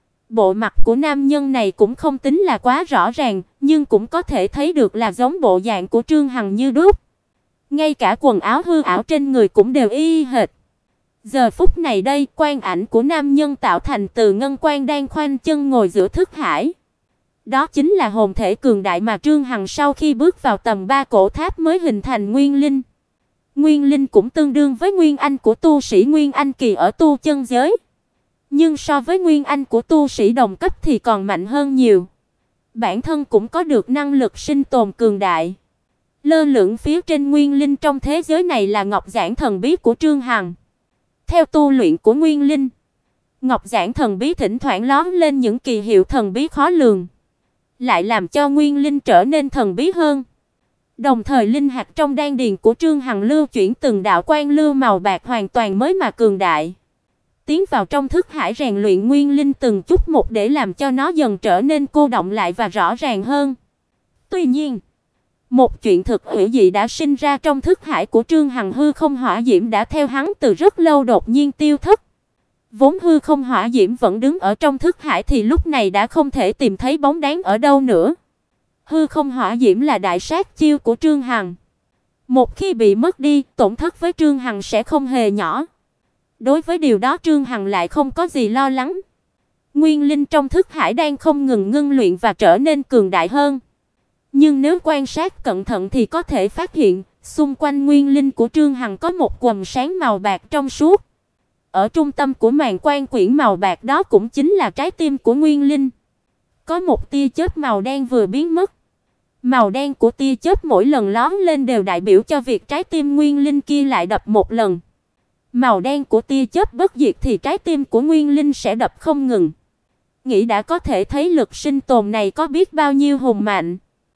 Speaker 1: Bộ mặt của nam nhân này cũng không tính là quá rõ ràng, nhưng cũng có thể thấy được là giống bộ dạng của Trương Hằng như đúc. Ngay cả quần áo hư ảo trên người cũng đều y hệt. Giờ phút này đây, quang ảnh của nam nhân tạo thành từ ngân quang đang khoanh chân ngồi giữa thức hải. Đó chính là hồn thể cường đại mà Trương Hằng sau khi bước vào tầm 3 cổ tháp mới hình thành nguyên linh. Nguyên linh cũng tương đương với nguyên anh của tu sĩ Nguyên Anh kỳ ở tu chân giới. Nhưng so với nguyên anh của tu sĩ đồng cấp thì còn mạnh hơn nhiều. Bản thân cũng có được năng lực sinh tồn cường đại. Lơ lửng phía trên nguyên linh trong thế giới này là ngọc giản thần bí của Trương Hằng. Theo tu luyện của nguyên linh, ngọc giản thần bí thỉnh thoảng lóe lên những kỳ hiệu thần bí khó lường, lại làm cho nguyên linh trở nên thần bí hơn. Đồng thời linh hạt trong đan điền của Trương Hằng lưu chuyển từng đạo quang lưu màu bạc hoàn toàn mới mà cường đại, tiến vào trong thức hải rèn luyện nguyên linh từng chút một để làm cho nó dần trở nên cô đọng lại và rõ ràng hơn. Tuy nhiên, một chuyện thực hữu dị đã sinh ra trong thức hải của Trương Hằng. Hư không hỏa diễm đã theo hắn từ rất lâu đột nhiên tiêu thất. Vốn hư không hỏa diễm vẫn đứng ở trong thức hải thì lúc này đã không thể tìm thấy bóng dáng ở đâu nữa. Hư không hỏa diễm là đại sát chiêu của Trương Hằng. Một khi bị mất đi, tổn thất với Trương Hằng sẽ không hề nhỏ. Đối với điều đó Trương Hằng lại không có gì lo lắng. Nguyên linh trong thức hải đang không ngừng ngưng luyện và trở nên cường đại hơn. Nhưng nếu quan sát cẩn thận thì có thể phát hiện, xung quanh nguyên linh của Trương Hằng có một quầng sáng màu bạc trong suốt. Ở trung tâm của màn quang quyển màu bạc đó cũng chính là trái tim của nguyên linh. Có một tia chớp màu đen vừa biến mất. Màu đen của tia chớp mỗi lần lóe lên đều đại biểu cho việc trái tim nguyên linh kia lại đập một lần. Màu đen của tia chớp bất diệt thì trái tim của nguyên linh sẽ đập không ngừng. Nghĩ đã có thể thấy lực sinh tồn này có biết bao nhiêu hùng mạnh.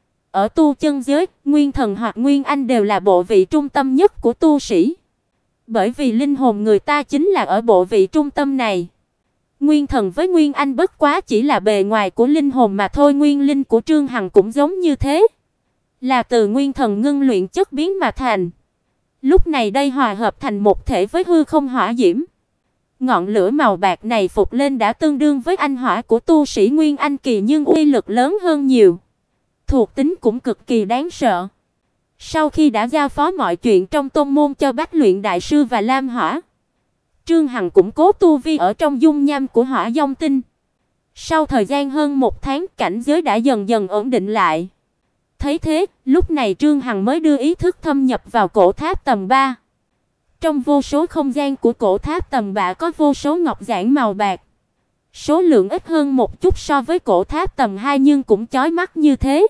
Speaker 1: Ở tu chân giới, nguyên thần hoặc nguyên anh đều là bộ vị trung tâm nhất của tu sĩ. Bởi vì linh hồn người ta chính là ở bộ vị trung tâm này. Nguyên thần với nguyên anh bất quá chỉ là bề ngoài của linh hồn mà thôi. Nguyên linh của Trương Hằng cũng giống như thế. là từ nguyên thần ngưng luyện chất biến mà thành. Lúc này đây hòa hợp thành một thể với hư không hỏa diễm. Ngọn lửa màu bạc này phục lên đã tương đương với anh hỏa của tu sĩ Nguyên Anh kỳ, nhưng uy lực lớn hơn nhiều. Thuộc tính cũng cực kỳ đáng sợ. Sau khi đã giao phó mọi chuyện trong tôn môn cho Bách Luyện đại sư và Lam Hỏa, Trương Hằng củng cố tu vi ở trong dung nham của Hỏa Vong Tinh. Sau thời gian hơn 1 tháng, cảnh giới đã dần dần ổn định lại. Thấy thế, lúc này Trương Hằng mới đưa ý thức thâm nhập vào cổ tháp tầng 3. Trong vô số không gian của cổ tháp tầng 3 có vô số ngọc giản màu bạc. Số lượng ít hơn một chút so với cổ tháp tầng 2 nhưng cũng chói mắt như thế.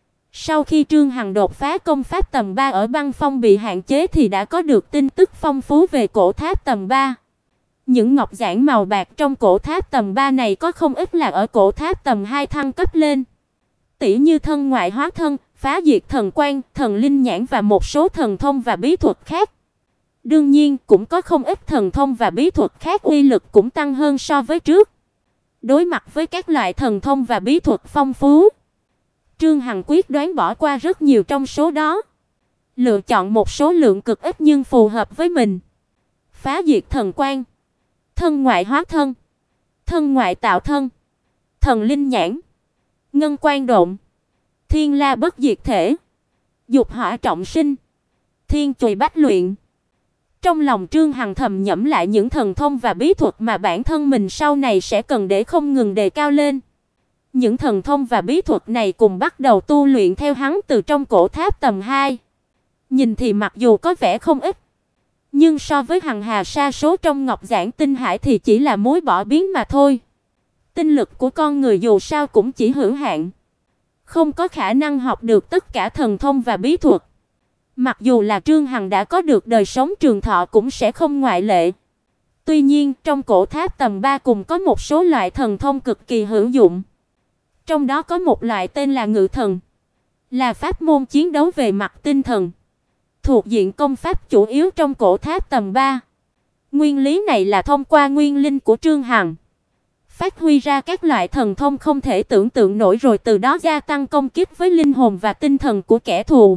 Speaker 1: Sau khi Trương Hằng đột phá công pháp tầng 3 ở băng phong bị hạn chế thì đã có được tin tức phong phú về cổ tháp tầng 3. Những ngọc giản màu bạc trong cổ tháp tầng 3 này có không ít là ở cổ tháp tầng 2 thăng cấp lên. Tỉ như thân ngoại hóa thân, phá diệt thần quan, thần linh nhãn và một số thần thông và bí thuật khác. Đương nhiên, cũng có không ít thần thông và bí thuật khác uy lực cũng tăng hơn so với trước. Đối mặt với các loại thần thông và bí thuật phong phú, Trương Hằng quyết đoán bỏ qua rất nhiều trong số đó, lựa chọn một số lượng cực ít nhưng phù hợp với mình. Phá diệt thần quan, thân ngoại hóa thân, thân ngoại tạo thân, thần linh nhãn, ngân quan độn, thiên la bất diệt thể, dục hỏa trọng sinh, thiên chùy bách luyện. Trong lòng Trương Hằng thầm nhẩm lại những thần thông và bí thuật mà bản thân mình sau này sẽ cần để không ngừng đề cao lên. Những thần thông và bí thuật này cùng bắt đầu tu luyện theo hắn từ trong cổ tháp tầng 2. Nhìn thì mặc dù có vẻ không ít, nhưng so với hằng hà sa số trong ngọc giản tinh hải thì chỉ là muối bỏ biến mà thôi. Tinh lực của con người dù sao cũng chỉ hữu hạn, không có khả năng học được tất cả thần thông và bí thuật. Mặc dù là Trương Hằng đã có được đời sống trường thọ cũng sẽ không ngoại lệ. Tuy nhiên, trong cổ tháp tầng 3 cùng có một số loại thần thông cực kỳ hữu dụng. Trong đó có một loại tên là Ngự Thần, là pháp môn chiến đấu về mặt tinh thần, thuộc diện công pháp chủ yếu trong cổ tháp tầng 3. Nguyên lý này là thông qua nguyên linh của Trương Hằng phát huy ra các loại thần thông không thể tưởng tượng nổi, rồi từ đó gia tăng công kích với linh hồn và tinh thần của kẻ thù.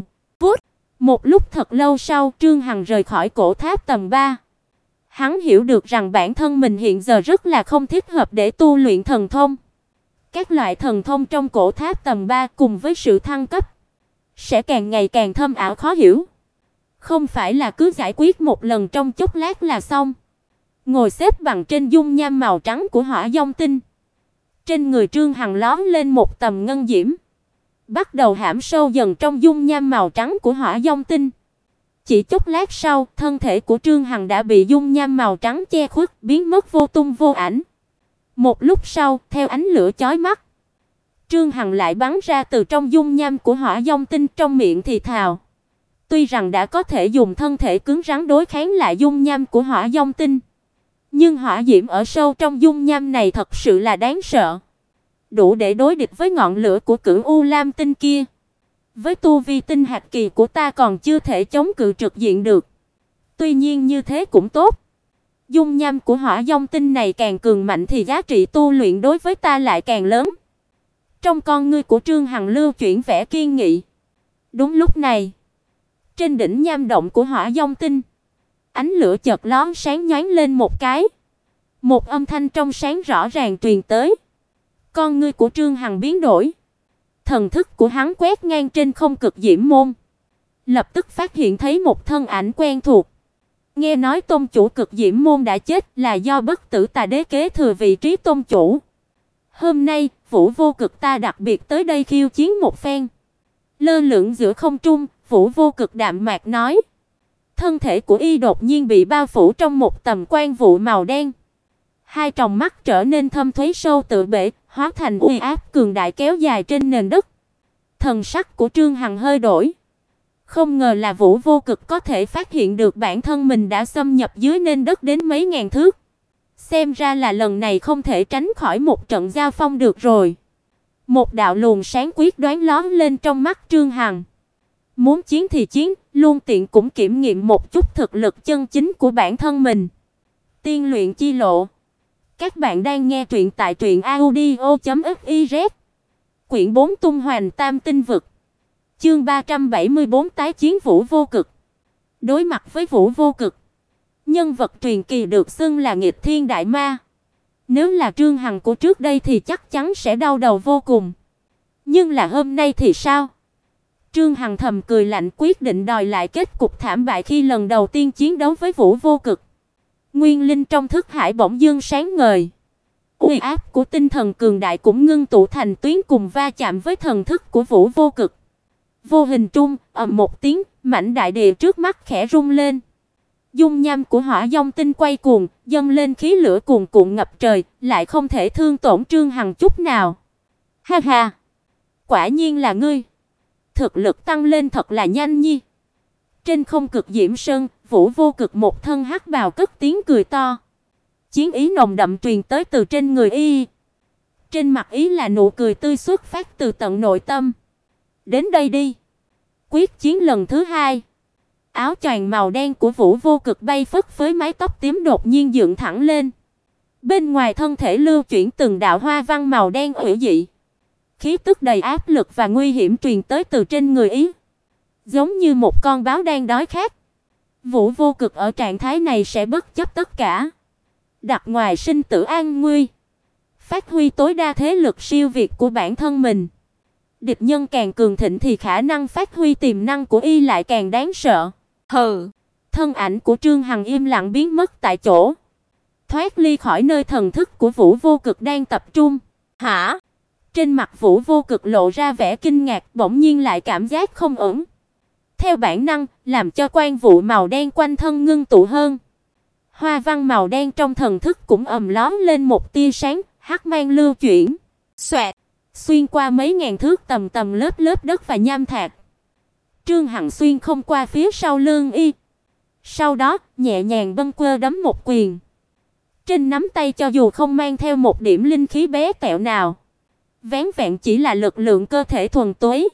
Speaker 1: Một lúc thật lâu sau, Trương Hằng rời khỏi cổ tháp tầng 3. Hắn hiểu được rằng bản thân mình hiện giờ rất là không thích hợp để tu luyện thần thông. Các loại thần thông trong cổ tháp tầng 3 cùng với sự thăng cấp sẽ càng ngày càng thâm ảo khó hiểu. Không phải là cứ giải quyết một lần trong chốc lát là xong. Ngồi xếp bằng trên dung nham màu trắng của Hỏa Vong Tinh, trên người Trương Hằng lóe lên một tầm ngân diễm, bắt đầu hãm sâu dần trong dung nham màu trắng của Hỏa Vong Tinh. Chỉ chốc lát sau, thân thể của Trương Hằng đã bị dung nham màu trắng che khuất, biến mất vô tung vô ảnh. Một lúc sau, theo ánh lửa chói mắt, Trương Hằng lại bắn ra từ trong dung nham của Hỏa Vong Tinh, trong miệng thì thào. Tuy rằng đã có thể dùng thân thể cứng rắn đối kháng lại dung nham của Hỏa Vong Tinh, nhưng hỏa diễm ở sâu trong dung nham này thật sự là đáng sợ, đủ để đối địch với ngọn lửa của Cửu U Lam Tinh kia. Với tu vi tinh hạt kỳ của ta còn chưa thể chống cự trực diện được. Tuy nhiên như thế cũng tốt. Dung nham của Hỏa Vong Tinh này càng cường mạnh thì giá trị tu luyện đối với ta lại càng lớn. Trong con ngươi của Trương Hằng lưu chuyển vẻ kiên nghị. Đúng lúc này, trên đỉnh nham động của Hỏa Vong Tinh, ánh lửa chợt lóe sáng nhoáng lên một cái. Một âm thanh trong sáng rõ ràng truyền tới. Con ngươi của Trương Hằng biến đổi. Thần thức của hắn quét ngang trên không cực diễm môn, lập tức phát hiện thấy một thân ảnh quen thuộc. Nghe nói tôn chủ cực diễm môn đã chết là do Bất Tử Tà Đế kế thừa vị trí tôn chủ. Hôm nay, Vũ Vô Cực ta đặc biệt tới đây khiêu chiến một phen. Lơ lửng giữa không trung, Vũ Vô Cực đạm mạc nói. Thân thể của y đột nhiên bị bao phủ trong một tầm quang vụ màu đen. Hai tròng mắt trở nên thâm thúy sâu tựa bể, hóa thành uy áp cường đại kéo dài trên nền đất. Thần sắc của Trương Hằng hơi đổi. Không ngờ là Vũ Vô Cực có thể phát hiện được bản thân mình đã xâm nhập dưới nền đất đến mấy ngàn thước. Xem ra là lần này không thể tránh khỏi một trận giao phong được rồi. Một đạo luồng sáng quyết đoán lóe lên trong mắt Trương Hằng. Muốn chiến thì chiến, luôn tiện cũng kiểm nghiệm một chút thực lực chân chính của bản thân mình. Tiên luyện chi lộ. Các bạn đang nghe truyện tại truyện audio.fiz. Quyển 4 Tung Hoành Tam Tinh Vực. Chương 374 tái chiến Vũ Vô Cực. Đối mặt với Vũ Vô Cực, nhân vật truyền kỳ được xưng là nghịch thiên đại ma. Nếu là Trương Hằng của trước đây thì chắc chắn sẽ đau đầu vô cùng. Nhưng là hôm nay thì sao? Trương Hằng thầm cười lạnh, quyết định đòi lại kết cục thảm bại khi lần đầu tiên chiến đấu với Vũ Vô Cực. Nguyên linh trong thức hải bỗng dưng sáng ngời. Uy áp của tinh thần cường đại cũng ngưng tụ thành tuyến cùng va chạm với thần thức của Vũ Vô Cực. Vô hình trung, ầm một tiếng, mảnh đại địa trước mắt khẽ rung lên. Dung nham của hỏa dông tinh quay cuồng, dâng lên khí lửa cuồn cuộn ngập trời, lại không thể thương tổn Trương Hằng chút nào. Ha ha, quả nhiên là ngươi. Thực lực tăng lên thật là nhanh nhi. Trên không Cực Diễm Sơn, Vũ Vô Cực một thân hắc bào cất tiếng cười to. Chiến ý nồng đậm truyền tới từ trên người y. Trên mặt ý là nụ cười tươi xuất phát từ tận nội tâm. Đến đây đi. Quyết chiến lần thứ hai. Áo choàng màu đen của Vũ Vô Cực bay phất phới, mái tóc tím đột nhiên dựng thẳng lên. Bên ngoài thân thể lưu chuyển từng đạo hoa văn màu đen hủy dị. Khí tức đầy áp lực và nguy hiểm truyền tới từ trên người ý. Giống như một con báo đang đói khát. Vũ Vô Cực ở trạng thái này sẽ bất chấp tất cả, đặt ngoài sinh tử an nguy, phát huy tối đa thế lực siêu việt của bản thân mình. Địch nhân càng cường thịnh thì khả năng phát huy tiềm năng của y lại càng đáng sợ. Hừ, thân ảnh của Trương Hằng im lặng biến mất tại chỗ, thoát ly khỏi nơi thần thức của Vũ Vô Cực đang tập trung. Hả? Trên mặt Vũ Vô Cực lộ ra vẻ kinh ngạc, bỗng nhiên lại cảm giác không ổn. Theo bản năng, làm cho quang vụ màu đen quanh thân ngưng tụ hơn. Hoa văn màu đen trong thần thức cũng ầm lóm lên một tia sáng, hắc mang lưu chuyển. Xoẹt, xuyên qua mấy ngàn thước tầng tầng lớp lớp đất và nham thạch. Trương Hằng xuyên không qua phía sau lưng y. Sau đó, nhẹ nhàng bâng quơ đấm một quyền. Trên nắm tay cho dù không mang theo một điểm linh khí bé tẹo nào, vén vẹn chỉ là lực lượng cơ thể thuần túy.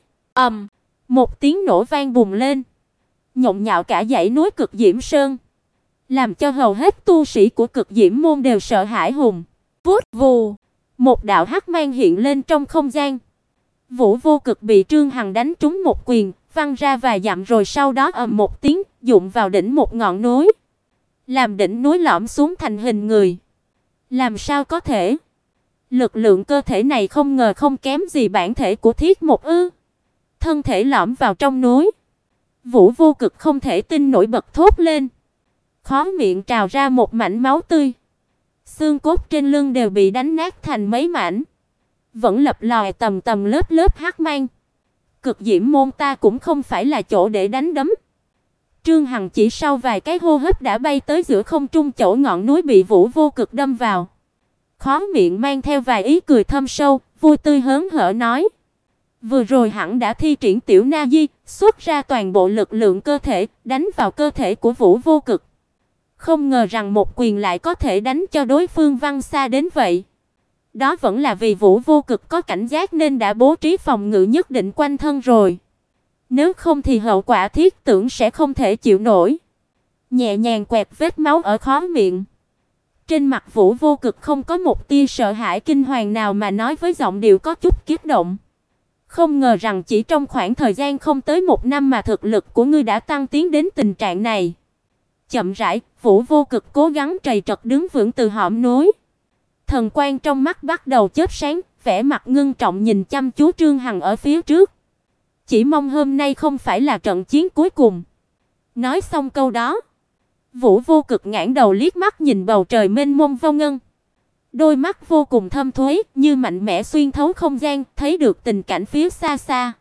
Speaker 1: Một tiếng nổ vang bùng lên, nhộn nhạo cả dãy núi Cực Diễm Sơn, làm cho hầu hết tu sĩ của Cực Diễm môn đều sợ hãi hùng. Vút vù, một đạo hắc mang hiện lên trong không gian. Vũ Vô Cực bị Trương Hằng đánh trúng một quyền, văng ra vài dặm rồi sau đó ầm một tiếng, đụng vào đỉnh một ngọn núi, làm đỉnh núi lõm xuống thành hình người. Làm sao có thể? Lực lượng cơ thể này không ngờ không kém gì bản thể của Thiết Một ư? Thân thể lõm vào trong núi. Vũ Vô Cực không thể tin nổi bật thốt lên. Khóe miệng trào ra một mảnh máu tươi. Xương cốt trên lưng đều bị đánh nát thành mấy mảnh, vẫn lập lòi tầm tầm lớp lớp hắc mang. Cực Diễm môn ta cũng không phải là chỗ để đánh đấm. Trương Hằng chỉ sau vài cái hô hấp đã bay tới giữa không trung chỗ ngọn núi bị Vũ Vô Cực đâm vào. Khóe miệng mang theo vài ý cười thâm sâu, vui tươi hớn hở nói: vừa rồi hẳn đã thi triển tiểu na di, xuất ra toàn bộ lực lượng cơ thể, đánh vào cơ thể của Vũ Vô Cực. Không ngờ rằng một quyền lại có thể đánh cho đối phương văng xa đến vậy. Đó vẫn là vì Vũ Vô Cực có cảnh giác nên đã bố trí phòng ngự nhất định quanh thân rồi. Nếu không thì hậu quả thiết tưởng sẽ không thể chịu nổi. Nhẹ nhàng quẹt vết máu ở khóe miệng. Trên mặt Vũ Vô Cực không có một tia sợ hãi kinh hoàng nào mà nói với giọng điệu có chút kích động: không ngờ rằng chỉ trong khoảng thời gian không tới một năm mà thực lực của ngươi đã tăng tiến đến tình trạng này. Chậm rãi, Vũ Vô Cực cố gắng trầy trật đứng vững từ hõm núi. Thần quang trong mắt bắt đầu chớp sáng, vẻ mặt ngưng trọng nhìn chăm chú Trương Hằng ở phía trước. Chỉ mong hôm nay không phải là trận chiến cuối cùng. Nói xong câu đó, Vũ Vô Cực ngẩng đầu liếc mắt nhìn bầu trời mênh mông vô ngân. Đôi mắt vô cùng thâm thúy, như mạnh mẽ xuyên thấu không gian, thấy được tình cảnh phía xa xa.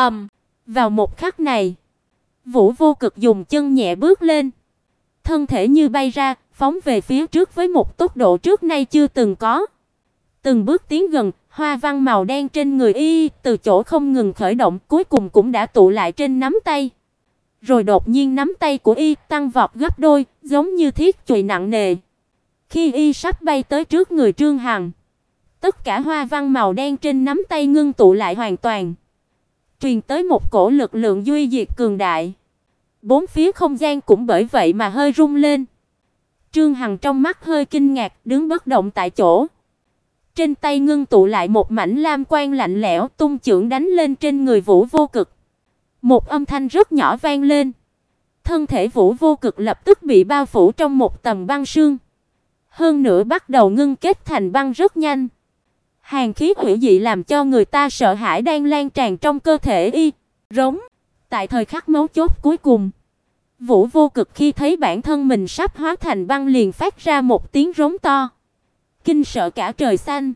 Speaker 1: Vào một khắc này, Vũ Vô Cực dùng chân nhẹ bước lên, thân thể như bay ra, phóng về phía trước với một tốc độ trước nay chưa từng có. Từng bước tiến gần, hoa văn màu đen trên người y từ chỗ không ngừng khởi động, cuối cùng cũng đã tụ lại trên nắm tay. Rồi đột nhiên nắm tay của y tăng vọt gấp đôi, giống như thiết chùy nặng nề. Khi y sắp bay tới trước người Trương Hằng, tất cả hoa văn màu đen trên nắm tay ngưng tụ lại hoàn toàn, truyền tới một cổ lực lượng duy diệt cường đại. Bốn phía không gian cũng bởi vậy mà hơi rung lên. Trương Hằng trong mắt hơi kinh ngạc, đứng bất động tại chỗ. Trên tay ngưng tụ lại một mảnh lam quang lạnh lẽo, tung chưởng đánh lên trên người Vũ Vô Cực. Một âm thanh rất nhỏ vang lên. Thân thể Vũ Vô Cực lập tức bị bao phủ trong một tầng băng sương. Hơn nữa bắt đầu ngưng kết thành băng rất nhanh. Hàn khí hủy dị làm cho người ta sợ hãi đang lan tràn trong cơ thể y. Rống. Tại thời khắc mấu chốt cuối cùng, Vũ Vô Cực khi thấy bản thân mình sắp hóa thành băng liền phát ra một tiếng rống to, kinh sợ cả trời xanh.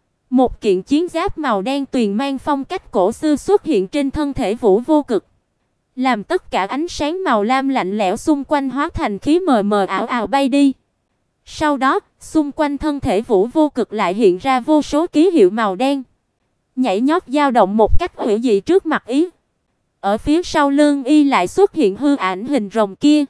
Speaker 1: Một kiện chiến giáp màu đen tuyền mang phong cách cổ xưa xuất hiện trên thân thể Vũ Vô Cực, làm tất cả ánh sáng màu lam lạnh lẽo xung quanh hóa thành khí mờ mờ ảo ảo bay đi. Sau đó, xung quanh thân thể Vũ Vô Cực lại hiện ra vô số ký hiệu màu đen, nhảy nhót dao động một cách hủy dị trước mặt y. Ở phía sau lưng y lại xuất hiện hư ảnh hình rồng kia.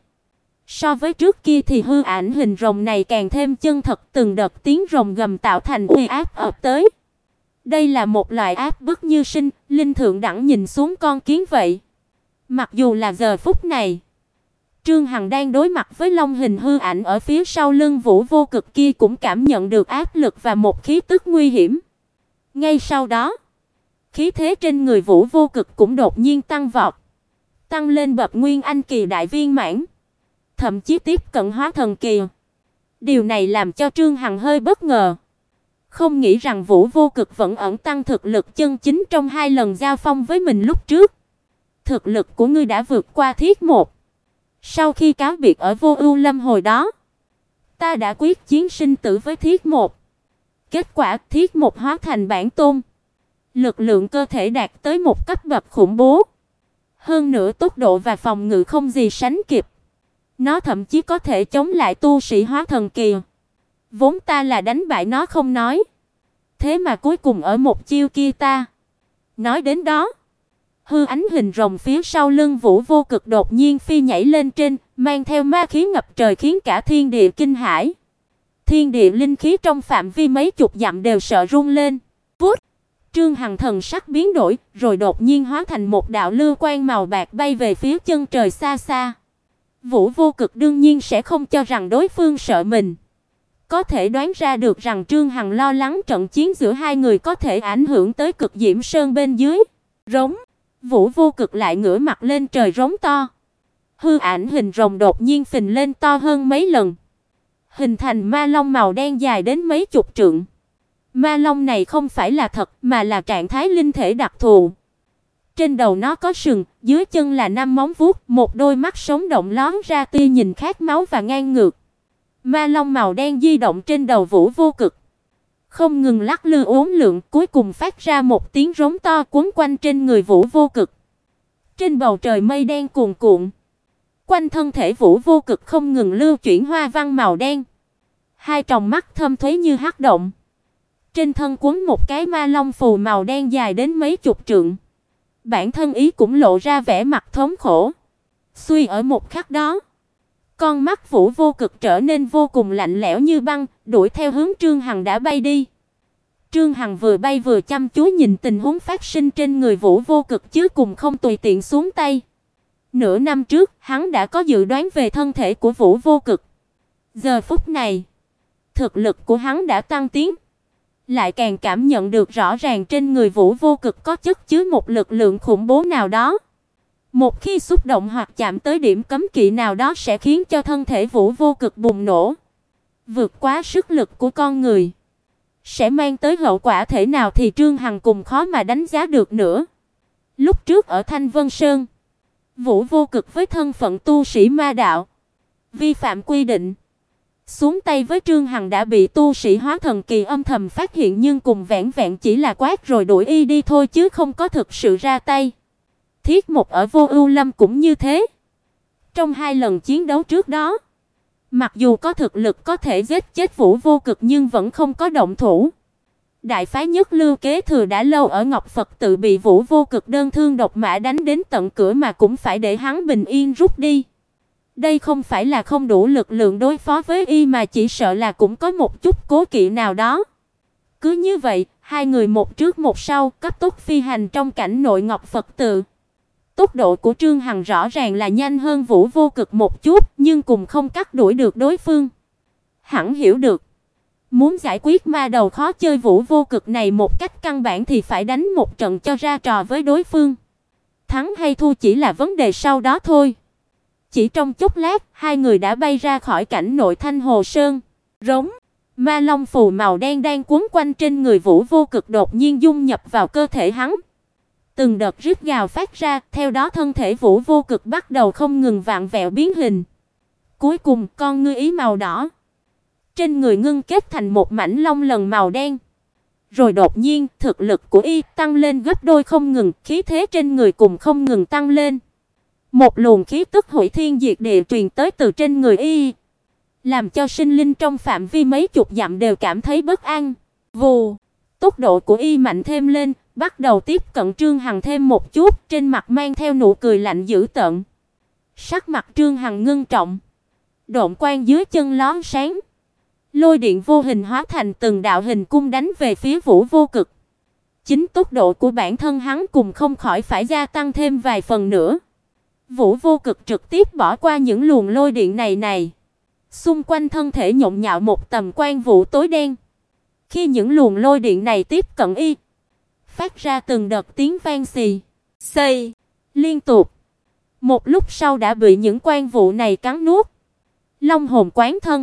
Speaker 1: So với trước kia thì hư ảnh hình rồng này càng thêm chân thật, từng đợt tiếng rồng gầm tạo thành uy áp ập tới. Đây là một loại áp bức như sinh linh thượng đẳng nhìn xuống con kiến vậy. Mặc dù là giờ phút này, Trương Hằng đang đối mặt với long hình hư ảnh ở phía sau lưng Vũ Vô Cực kia cũng cảm nhận được áp lực và một khí tức nguy hiểm. Ngay sau đó, khí thế trên người Vũ Vô Cực cũng đột nhiên tăng vọt, tăng lên bậc Nguyên Anh kỳ đại viên mãn, thậm chí tiếp cận hóa thần kỳ. Điều này làm cho Trương Hằng hơi bất ngờ, không nghĩ rằng Vũ Vô Cực vẫn ẩn tăng thực lực chân chính trong hai lần giao phong với mình lúc trước. Thực lực của ngươi đã vượt qua Thiết Một. Sau khi cáo biệt ở Vô Ưu Lâm hồi đó, ta đã quyết chiến sinh tử với Thiết Một. Kết quả Thiết Một hóa thành bản tôn, lực lượng cơ thể đạt tới một cấp bậc khủng bố. Hơn nữa tốc độ và phòng ngự không gì sánh kịp. Nó thậm chí có thể chống lại tu sĩ hóa thần kỳ. Vốn ta là đánh bại nó không nói, thế mà cuối cùng ở một chiêu kia ta. Nói đến đó, hư ánh hình rồng phía sau lưng Vũ Vô Cực đột nhiên phi nhảy lên trên, mang theo ma khí ngập trời khiến cả thiên địa kinh hãi. Thiên địa linh khí trong phạm vi mấy chục dặm đều sợ rung lên. Vút, Trương Hằng thần sắc biến đổi, rồi đột nhiên hóa thành một đạo lưu quang màu bạc bay về phía chân trời xa xa. Vũ Vô Cực đương nhiên sẽ không cho rằng đối phương sợ mình. Có thể đoán ra được rằng Trương Hằng lo lắng trận chiến giữa hai người có thể ảnh hưởng tới Cực Diễm Sơn bên dưới. Rống. Vũ Vô Cực lại ngửa mặt lên trời rống to. Hư ảnh hình rồng đột nhiên phình lên to hơn mấy lần, hình thành ma long màu đen dài đến mấy chục trượng. Ma long này không phải là thật mà là trạng thái linh thể đặc thù. Trên đầu nó có sừng, dưới chân là 5 móng vuốt, một đôi mắt sống động lóe ra tia nhìn khát máu và ngang ngược. Ma long màu đen di động trên đầu Vũ Vô Cực, không ngừng lắc lư uốn lượn, cuối cùng phát ra một tiếng rống to quấn quanh trên người Vũ Vô Cực. Trên bầu trời mây đen cuồn cuộn, quanh thân thể Vũ Vô Cực không ngừng lưu chuyển hoa văn màu đen. Hai tròng mắt thâm thúy như hắc động. Trên thân quấn một cái ma long phù màu đen dài đến mấy chục trượng. Bản thân ý cũng lộ ra vẻ mặt thống khổ. Suy ở một khắc đó, con mắt Vũ Vô Cực trở nên vô cùng lạnh lẽo như băng, đuổi theo hướng Trương Hằng đã bay đi. Trương Hằng vừa bay vừa chăm chú nhìn tình huống phát sinh trên người Vũ Vô Cực chứ cùng không tùy tiện xuống tay. Nửa năm trước, hắn đã có dự đoán về thân thể của Vũ Vô Cực. Giờ phút này, thực lực của hắn đã tăng tiến, lại càng cảm nhận được rõ ràng trên người Vũ Vô Cực có chất chứa một lực lượng khủng bố nào đó. Một khi xúc động hoặc chạm tới điểm cấm kỵ nào đó sẽ khiến cho thân thể Vũ Vô Cực bùng nổ, vượt quá sức lực của con người. Sẽ mang tới hậu quả thế nào thì Trương Hằng cùng khó mà đánh giá được nữa. Lúc trước ở Thanh Vân Sơn, Vũ Vô Cực với thân phận tu sĩ ma đạo, vi phạm quy định, xuống tay với Trương Hằng đã bị tu sĩ hóa thần kỳ âm thầm phát hiện, nhưng cùng vẻn vẹn chỉ là quát rồi đuổi y đi thôi chứ không có thực sự ra tay. Thiết Một ở Vô Ưu Lâm cũng như thế. Trong hai lần chiến đấu trước đó, mặc dù có thực lực có thể giết chết Vũ Vô Cực nhưng vẫn không có động thủ. Đại phái Nhất Lưu kế thừa đã lâu ở Ngọc Phật tự bị Vũ Vô Cực đơn thương độc mã đánh đến tận cửa mà cũng phải để hắn bình yên rút đi. Đây không phải là không đủ lực lượng đối phó với y mà chỉ sợ là cũng có một chút cố kỵ nào đó. Cứ như vậy, hai người một trước một sau, cấp tốc phi hành trong cảnh nội Ngọc Phật tự. Tốc độ của Trương Hằng rõ ràng là nhanh hơn Vũ Vô Cực một chút, nhưng cùng không cắt đuổi được đối phương. Hẳn hiểu được, muốn giải quyết ma đầu khó chơi Vũ Vô Cực này một cách căn bản thì phải đánh một trận cho ra trò với đối phương. thắng hay thua chỉ là vấn đề sau đó thôi. Chỉ trong chốc lát, hai người đã bay ra khỏi cảnh nội Thanh Hồ Sơn. Rống, ma long phù màu đen đang quấn quanh trên người Vũ Vô Cực đột nhiên dung nhập vào cơ thể hắn. Từng đợt rít gào phát ra, theo đó thân thể Vũ Vô Cực bắt đầu không ngừng vặn vẹo biến hình. Cuối cùng, con ngươi ý màu đỏ trên người ngưng kết thành một mảnh long lân màu đen. Rồi đột nhiên, thực lực của y tăng lên gấp đôi không ngừng, khí thế trên người cùng không ngừng tăng lên. Một luồng khí tức hủy thiên diệt địa truyền tới từ trên người y, làm cho sinh linh trong phạm vi mấy chục dặm đều cảm thấy bất an. Vù, tốc độ của y mạnh thêm lên, bắt đầu tiếp cận Trương Hằng thêm một chút, trên mặt mang theo nụ cười lạnh dữ tợn. Sắc mặt Trương Hằng ngưng trọng, độn quang dưới chân lóe sáng. Lôi điện vô hình hóa thành từng đạo hình cung đánh về phía Vũ Vô Cực. Chính tốc độ của bản thân hắn cùng không khỏi phải gia tăng thêm vài phần nữa. Vũ Vô Cực trực tiếp bỏ qua những luồng lôi điện này. Xung quanh thân thể nhộn nhạo một tầm quang vụ tối đen. Khi những luồng lôi điện này tiếp cận y, phát ra từng đợt tiếng vang xì, xì liên tục. Một lúc sau đã bị những quang vụ này cắn nuốt. Long hồn quán thân,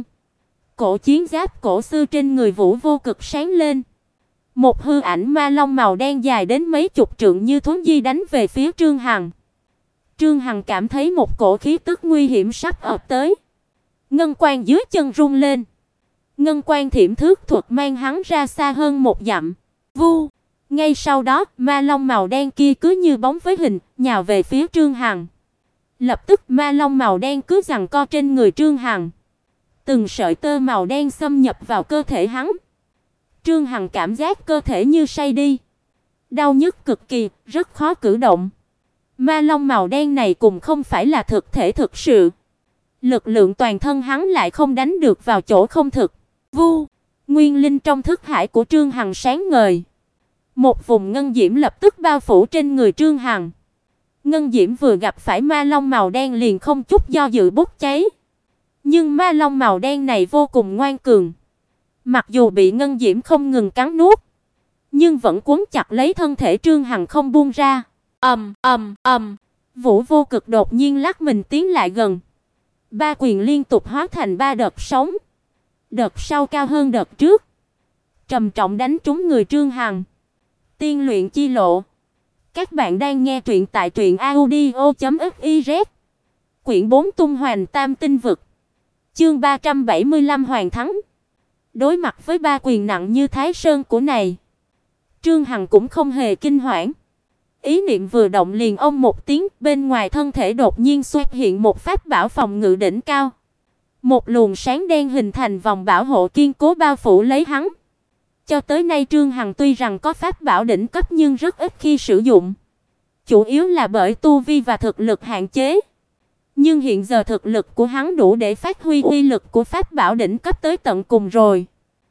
Speaker 1: cổ chiến giáp cổ xưa trên người Vũ Vô Cực sáng lên. Một hư ảnh ma long màu đen dài đến mấy chục trượng như thuấn di đánh về phía Trương Hằng. Trương Hằng cảm thấy một cổ khí tức nguy hiểm sắp ập tới. Ngân quang dưới chân rung lên. Ngân quang thiểm thước thuật mang hắn ra xa hơn một dặm. Vu, ngay sau đó, ma long màu đen kia cứ như bóng với hình, nhào về phía Trương Hằng. Lập tức ma long màu đen cứ giằng co trên người Trương Hằng. Từng sợi tơ màu đen xâm nhập vào cơ thể hắn. Trương Hằng cảm giác cơ thể như say đi, đau nhức cực kỳ, rất khó cử động. Ma long màu đen này cũng không phải là thực thể thực sự. Lực lượng toàn thân hắn lại không đánh được vào chỗ không thực. Vu, nguyên linh trong thức hải của Trương Hằng sáng ngời. Một vùng ngân diễm lập tức bao phủ trên người Trương Hằng. Ngân diễm vừa gặp phải ma long màu đen liền không chút do dự bốc cháy. Nhưng ma long màu đen này vô cùng ngoan cường. Mặc dù bị ngân diễm không ngừng cắn nuốt, nhưng vẫn quấn chặt lấy thân thể Trương Hằng không buông ra. Vũ Vô Cực đột nhiên lắc mình tiến lại gần. Ba quyền liên tục hóa thành ba đợt sóng. Đợt sau cao hơn đợt trước, trầm trọng đánh trúng người Trương Hằng. Tiên luyện chi lộ. Các bạn đang nghe truyện tại truyệnaudio.fiz. Quyển 4 Tung Hoành Tam Tinh Vực. Chương 375 Hoàng thắng. Đối mặt với ba quyền nặng như Thái Sơn của này, Trương Hằng cũng không hề kinh hoảng. Ý niệm vừa động liền ông một tiếng, bên ngoài thân thể đột nhiên xuất hiện một pháp bảo phòng ngự đỉnh cao. Một luồng sáng đen hình thành vòng bảo hộ kiên cố bao phủ lấy hắn. Cho tới nay Trương Hằng tuy rằng có pháp bảo đỉnh cấp nhưng rất ít khi sử dụng, chủ yếu là bởi tu vi và thực lực hạn chế. Nhưng hiện giờ thực lực của hắn đủ để phát huy uy lực của pháp bảo đỉnh cấp tới tận cùng rồi.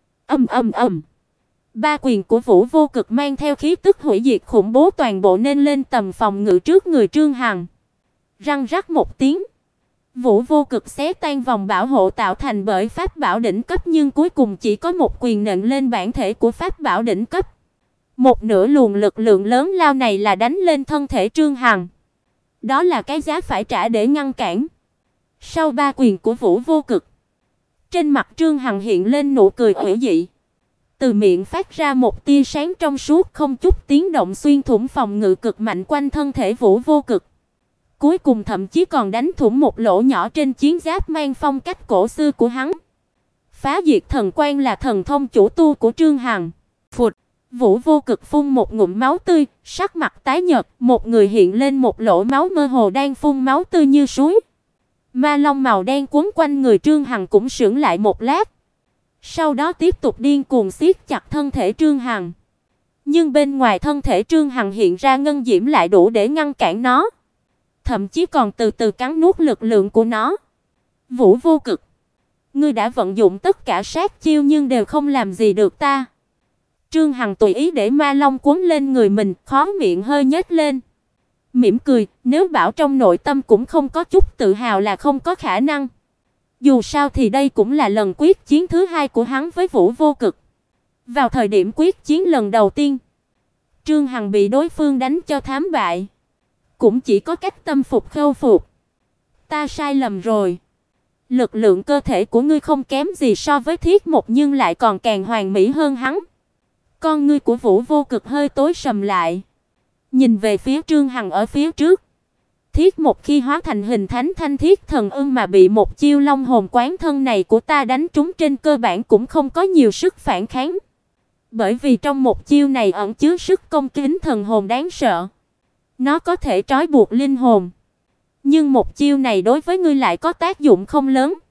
Speaker 1: Ba quyền của Vũ Vô Cực mang theo khí tức hủy diệt khủng bố toàn bộ nên lên tầm phòng ngự trước người Trương Hằng. Răng rắc một tiếng, Vũ Vô Cực xé tan vòng bảo hộ tạo thành bởi pháp bảo đỉnh cấp nhưng cuối cùng chỉ có một quyền nện lên bản thể của pháp bảo đỉnh cấp. Một nửa luồng lực lượng lớn lao này là đánh lên thân thể Trương Hằng. Đó là cái giá phải trả để ngăn cản. Sau ba quyền của Vũ Vô Cực, trên mặt Trương Hằng hiện lên nụ cười ủy dị. Từ miệng phát ra một tia sáng trong suốt không chút tiếng động xuyên thủng phòng ngự cực mạnh quanh thân thể Vũ Vô Cực. Cuối cùng thậm chí còn đánh thủng một lỗ nhỏ trên chiến giáp mang phong cách cổ xưa của hắn. Phá diệt thần quang là thần thông chủ tu của Trương Hằng. Phụt, Vũ Vô Cực phun một ngụm máu tươi, sắc mặt tái nhợt, một người hiện lên một lỗ máu mơ hồ đang phun máu tươi như suối. Ma long màu đen quấn quanh người Trương Hằng cũng sững lại một lát. Sau đó tiếp tục điên cuồng siết chặt thân thể Trương Hằng. Nhưng bên ngoài thân thể Trương Hằng hiện ra ngân diễm lại đủ để ngăn cản nó, thậm chí còn từ từ cắn nuốt lực lượng của nó. Vũ Vô Cực, ngươi đã vận dụng tất cả sát chiêu nhưng đều không làm gì được ta. Trương Hằng tùy ý để ma long cuốn lên người mình, khóe miệng hơi nhếch lên, mỉm cười, nếu bảo trong nội tâm cũng không có chút tự hào là không có khả năng. Dù sao thì đây cũng là lần quyết chiến thứ hai của hắn với Vũ Vô Cực. Vào thời điểm quyết chiến lần đầu tiên, Trương Hằng bị đối phương đánh cho thảm bại. cũng chỉ có cách tâm phục khẩu phục. Ta sai lầm rồi. Lực lượng cơ thể của ngươi không kém gì so với Thiết Mộc nhưng lại còn càng hoàn mỹ hơn hắn. Con ngươi của Vũ Vô Cực hơi tối sầm lại, nhìn về phía Trương Hằng ở phía trước. Thiết Mộc khi hóa thành hình thánh thanh thiết thần ưng mà bị một chiêu Long hồn quán thân này của ta đánh trúng trên cơ bản cũng không có nhiều sức phản kháng. Bởi vì trong một chiêu này ẩn chứa sức công kích thần hồn đáng sợ. Nó có thể trói buộc linh hồn. Nhưng một chiêu này đối với ngươi lại có tác dụng không lớn.